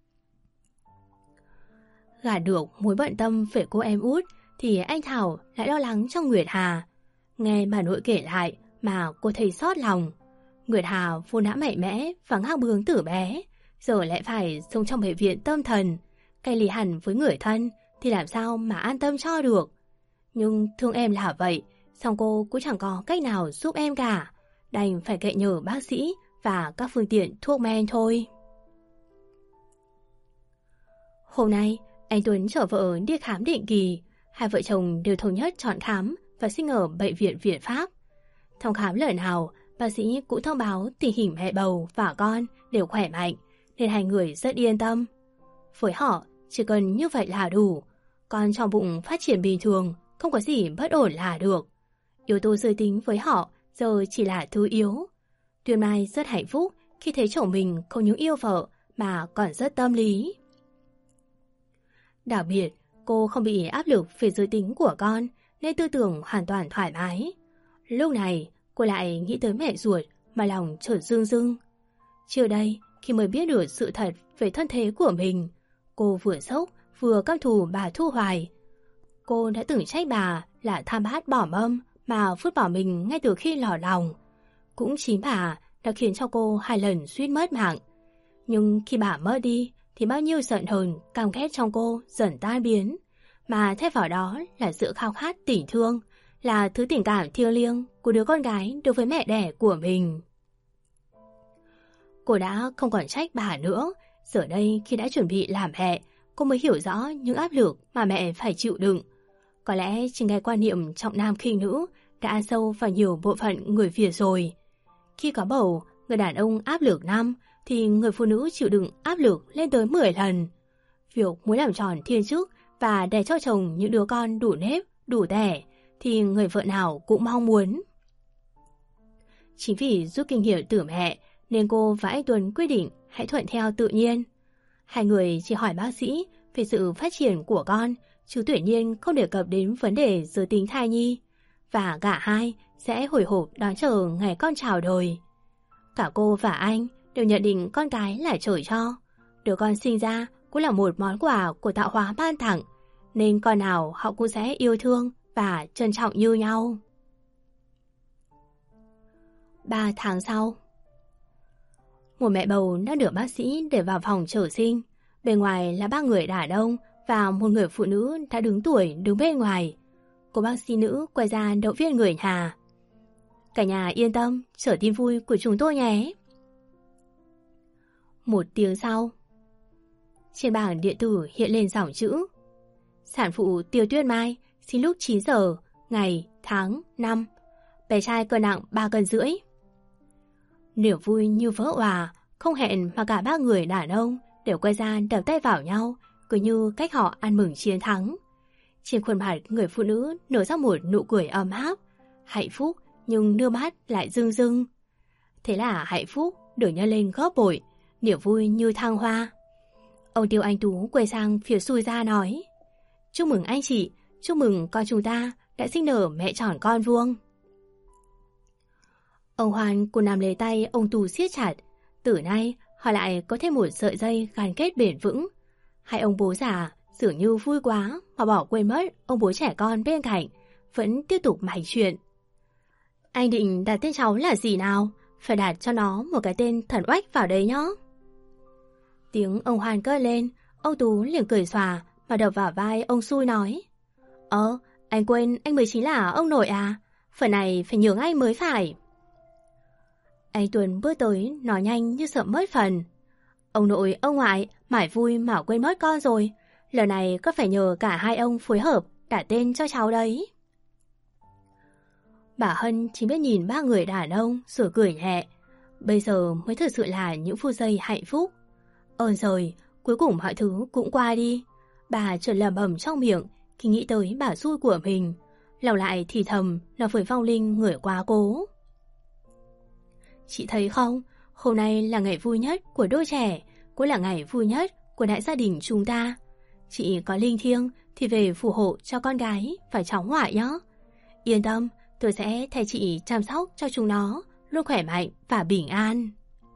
Gả được mối bận tâm về cô em út thì anh Thảo lại lo lắng cho Nguyệt Hà. Nghe bà nội kể lại mà cô thấy xót lòng. Nguyệt Hà vốn đã mạnh mẽ và ngang bướng từ bé, giờ lại phải sống trong bệnh viện tâm thần, cay lì hẳn với người thân thì làm sao mà an tâm cho được. Nhưng thương em là vậy, song cô cũng chẳng có cách nào giúp em cả, đành phải cậy nhờ bác sĩ và các phương tiện thuốc men thôi. Hôm nay, anh Tuấn chở vợ đi khám định kỳ. Hai vợ chồng đều thống nhất chọn khám và sinh ở bệnh viện Việt Pháp. Thăm khám lần nào, bác sĩ cũng thông báo tình hình mẹ bầu và con đều khỏe mạnh, nên hai người rất yên tâm. Với họ, chỉ cần như vậy là đủ. Con trong bụng phát triển bình thường, không có gì bất ổn là được. Yếu tố giới tính với họ giờ chỉ là thứ yếu. Tuyên Mai rất hạnh phúc khi thấy chồng mình không những yêu vợ mà còn rất tâm lý. Đặc biệt, cô không bị áp lực về giới tính của con nên tư tưởng hoàn toàn thoải mái. Lúc này, cô lại nghĩ tới mẹ ruột mà lòng chợt rưng rưng. Trước đây, khi mới biết được sự thật về thân thế của mình, cô vừa sốc vừa căm thù bà Thu Hoài. Cô đã từng trách bà là tham bát bỏ mâm mà vứt bỏ mình ngay từ khi lọt lòng. Cũng chính bà đã khiến cho cô 2 lần suýt mất mạng. Nhưng khi bà mất đi thì bao nhiêu giận hờn, căm ghét trong cô dần tan biến, mà thay vào đó là sự khao khát tình thương, là thứ tình cảm thiêng liêng của đứa con gái đối với mẹ đẻ của mình. Cô đã không còn trách bà nữa. Giờ đây khi đã chuẩn bị làm mẹ, cô mới hiểu rõ những áp lực mà mẹ phải chịu đựng. Có lẽ chính cái quan niệm trọng nam khinh nữ đã ăn sâu vào nhiều bộ phận người Việt rồi. Khi có bầu, người đàn ông áp lực 5 thì người phụ nữ chịu đựng áp lực lên tới 10 lần. Việc muốn làm tròn thiên chức và đẻ cho chồng những đứa con đủ nếp, đủ tẻ thì người vợ nào cũng mong muốn. Chính vì rút kinh nghiệm từ mẹ nên cô và anh Tuấn quyết định hãy thuận theo tự nhiên. Hai người chỉ hỏi bác sĩ về sự phát triển của con, chứ tuyệt nhiên không đề cập đến vấn đề giới tính thai nhi. Và cả hai sẽ hồi hộp đón chờ ngày con chào đời. Cả cô và anh đều nhận định con cái là trời cho. Đứa con sinh ra cũng là một món quà của tạo hóa ban tặng, nên con nào họ cũng sẽ yêu thương và trân trọng như nhau. 3 tháng sau, một mẹ bầu đã được bác sĩ để vào phòng chờ sinh. Bên ngoài là 3 người đàn ông và một người phụ nữ đã đứng tuổi đứng bên ngoài. Cô bác sĩ nữ quay ra động viên người nhà. Cả nhà yên tâm, chờ tin vui của chúng tôi nhé. 1 tiếng sau, trên bảng điện tử hiện lên dòng chữ: sản phụ Tiêu Tuyết Mai sinh lúc 9 giờ, ngày, tháng, năm. Bé trai cân nặng 3,5 cân. Niềm vui như vỡ òa, không hẹn mà cả ba người đàn ông đều quay ra đập tay vào nhau, cứ như cách họ ăn mừng chiến thắng. Trên khuôn mặt người phụ nữ nở ra một nụ cười ấm áp, hạnh phúc nhưng nước mắt lại rưng rưng. Thế là hạnh phúc được nhân lên gấp bội, niềm vui như thăng hoa. Ông Tiêu Anh Tú quay sang phía Xui Gia nói: "Chúc mừng anh chị, chúc mừng con chúng ta đã sinh nở mẹ tròn con vuông." Ông Hoan cùng nắm lấy tay ông Tú siết chặt. Từ nay họ lại có thêm một sợi dây gắn kết bền vững. Hai ông bố già dường như vui quá mà bỏ quên mất ông bố trẻ con bên cạnh, vẫn tiếp tục mạch chuyện. "Anh định đặt tên cháu là gì nào? Phải đặt cho nó một cái tên thần oách vào đấy nhá." Tiếng ông Hoan cất lên, ông Tú liền cười xòa mà đập vào vai ông Xui nói: Anh quên anh mới chính là ông nội à? Phần này phải nhường anh mới phải." Anh Tuấn bước tới nói nhanh như sợ mất phần: "Ông nội, ông ngoại, mải vui mà quên mất con rồi. Lần này có phải nhờ cả hai ông phối hợp đặt tên cho cháu đấy." Bà Hân chỉ biết nhìn ba người đàn ông rồi cười nhẹ. Bây giờ mới thực sự là những phút giây hạnh phúc. Ơn rồi, cuối cùng mọi thứ cũng qua đi. Bà chợt lẩm bẩm trong miệng khi nghĩ tới bà Xui của mình. Lòng lại thì thầm là với vong linh người quá cố. "Chị thấy không, hôm nay là ngày vui nhất của đôi trẻ, cũng là ngày vui nhất của đại gia đình chúng ta. Chị có linh thiêng thì về phù hộ cho con gái và cháu ngoại nhé. Yên tâm, tôi sẽ thay chị chăm sóc cho chúng nó luôn khỏe mạnh và bình an."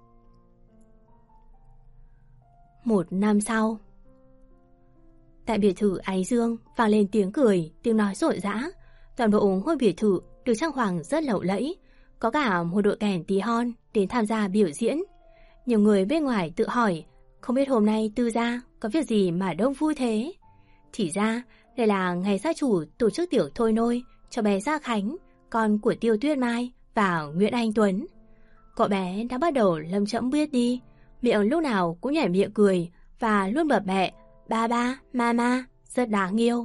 Một năm sau, tại biệt thự Ái Dương vang lên tiếng cười, tiếng nói rộn rã. Toàn bộ ngôi biệt thự được trang hoàng rất lộng lẫy, có cả một đội kèn tí hon đến tham gia biểu diễn. Nhiều người bên ngoài tự hỏi, không biết hôm nay Tư gia có việc gì mà đông vui thế. Thì ra, đây là ngày gia chủ tổ chức tiệc thôi nôi cho bé Gia Khánh, con của Tiêu Tuyết Mai và Nguyễn Anh Tuấn. Cậu bé đã bắt đầu lấm chẫm biết đi, miệng lúc nào cũng nhảy miệng cười và luôn bập bẹ ba ba, mama, rất đáng yêu.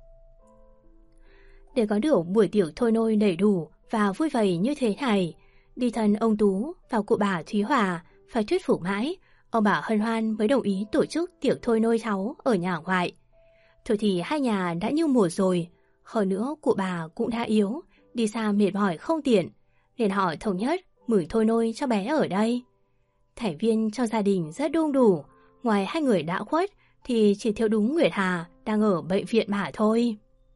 Để có được buổi tiệc thôi nôi đầy đủ và vui vầy như thế này, đi thân ông Tú và cụ bà Thúy Hòa phải thuyết phục mãi, ông bà Hân Hoan mới đồng ý tổ chức tiệc thôi nôi cháu ở nhà ngoại. Thôi thì hai nhà đã như một rồi, hơn nữa cụ bà cũng đã yếu, đi xa mệt mỏi không tiện, nên họ thống nhất mừng thôi nôi cho bé ở đây. Thành viên trong gia đình rất đông đủ, ngoài hai người đã khuất thì chỉ thiếu đúng Nguyệt Hà đang ở bệnh viện mà thôi.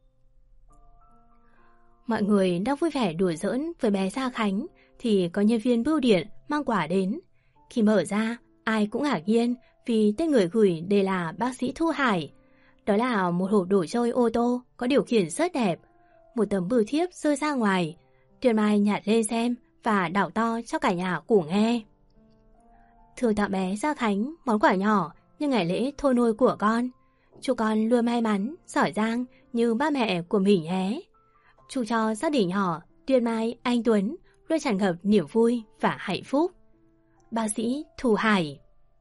Mọi người đang vui vẻ đùa giỡn với bé Gia Khánh thì có nhân viên bưu điện mang quà đến. Khi mở ra, ai cũng ngạc nhiên vì tên người gửi đây là bác sĩ Thu Hải. Đó là một hộp đồ chơi ô tô có điều khiển rất đẹp. Một tấm bưu thiếp rơi ra ngoài. Tuyền Mai nhặt lên xem và đảo to cho cả nhà cùng nghe. "Thưa tặng bé Gia Khánh món quà nhỏ như ngày lễ thôi nôi của con. Chúc con luôn may mắn, giỏi giang như ba mẹ của mình nhé. Chúc cho gia đình nhỏ Tuyền Mai, anh Tuấn luôn tràn ngập niềm vui và hạnh phúc. Bác sĩ Thu Hải."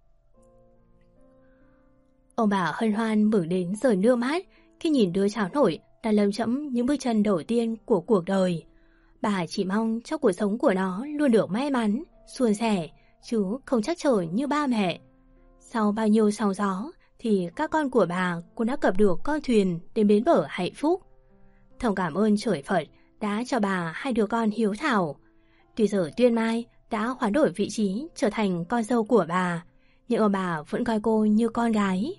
Ông bà Hân Hoan mừng đến rơi nước mắt khi nhìn đứa cháu nội đã lấm chẫm những bước chân đầu tiên của cuộc đời. Bà chỉ mong cho cuộc sống của nó luôn được may mắn, suôn sẻ, chứ không trắc trở như ba mẹ. Sau bao nhiêu sóng gió thì các con của bà cũng đã cập được con thuyền đến bến bờ hạnh phúc. Thầm cảm ơn trời Phật đã cho bà hai đứa con hiếu thảo. Tuy giờ Tuyên Mai đã hoán đổi vị trí trở thành con dâu của bà, nhưng ông bà vẫn coi cô như con gái.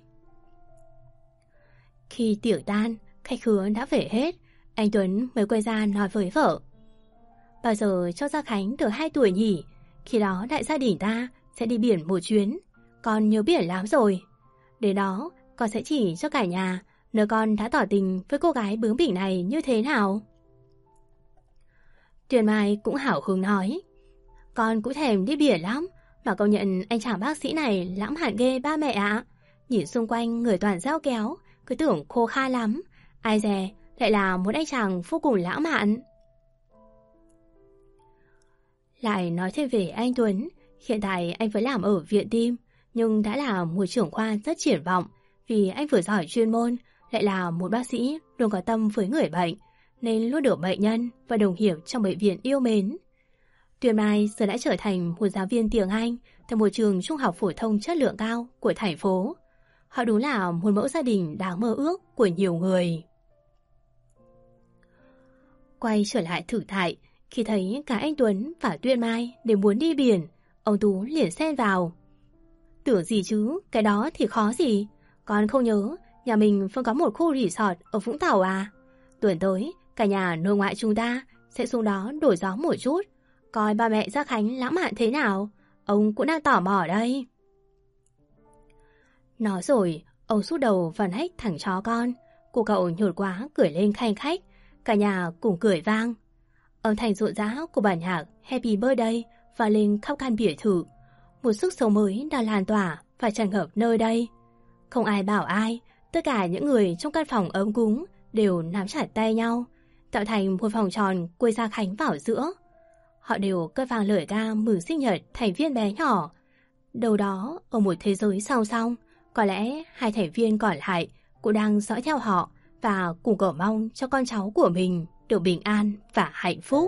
Khi tiệc tan, khách khứa đã về hết, anh Tuấn mới quay ra nói với vợ: "Bao giờ cho Gia Khánh được 2 tuổi nhỉ? Khi đó đại gia đình ta sẽ đi biển một chuyến. Con nhớ biển lắm rồi. Đến đó, con sẽ chỉ cho cả nhà nơi con đã tỏ tình với cô gái bướng bỉnh này như thế nào." Tuyền Mai cũng hào hứng nói: "Con cũng thèm đi biển lắm, mà công nhận anh chàng bác sĩ này lãng mạn ghê ba mẹ ạ. Nhìn xung quanh người toàn rau kéo, cứ tưởng khô khan lắm. Ai dè lại là một anh chàng vô cùng lãng mạn." Lại nói thêm về anh Tuấn, hiện tại anh vẫn làm ở viện tim, nhưng đã là một trưởng khoa rất triển vọng vì anh vừa giỏi chuyên môn, lại là một bác sĩ luôn có tâm với người bệnh, nên luôn được bệnh nhân và đồng nghiệp trong bệnh viện yêu mến. Tuyền Mai giờ đã trở thành một giáo viên tiếng Anh tại một trường trung học phổ thông chất lượng cao của thành phố. Họ đúng là một mẫu gia đình đáng mơ ước của nhiều người. Quay trở lại thử tại, khi thấy cả anh Tuấn và Tuyền Mai đều muốn đi biển, ông Tú liền xen vào. Tưởng gì chứ, cái đó thì khó gì. Con không nhớ, nhà mình vẫn có một khu resort ở Vũng Tàu à? Tuần tới, cả nhà nội ngoại chúng ta sẽ xuống đó đổi gió một chút, coi ba mẹ Gia Khánh lãng mạn thế nào. Ông cũng đang tò mò đây. Nói rồi, ông sút đầu vào nách thằng chó con. Cô cậu nhột quá cười lên khanh khách. Cả nhà cùng cười vang. Âm thanh rộn rã của bản nhạc Happy Birthday vang lên khắp căn biệt thự. Một sức sống mới đang lan tỏa và tràn ngập nơi đây. Không ai bảo ai, tất cả những người trong căn phòng ấm cúng đều nắm chặt tay nhau, tạo thành một vòng tròn quây Gia Khánh vào giữa. Họ đều cất vang lời ca mừng sinh nhật thành viên bé nhỏ. Đâu đó ở một thế giới song song, có lẽ hai thành viên còn lại cũng đang dõi theo họ và cùng cầu mong cho con cháu của mình được bình an và hạnh phúc.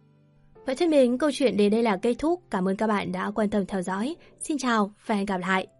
Vậy thân mến, câu chuyện đến đây là kết thúc. Cảm ơn các bạn đã quan tâm theo dõi. Xin chào và hẹn gặp lại.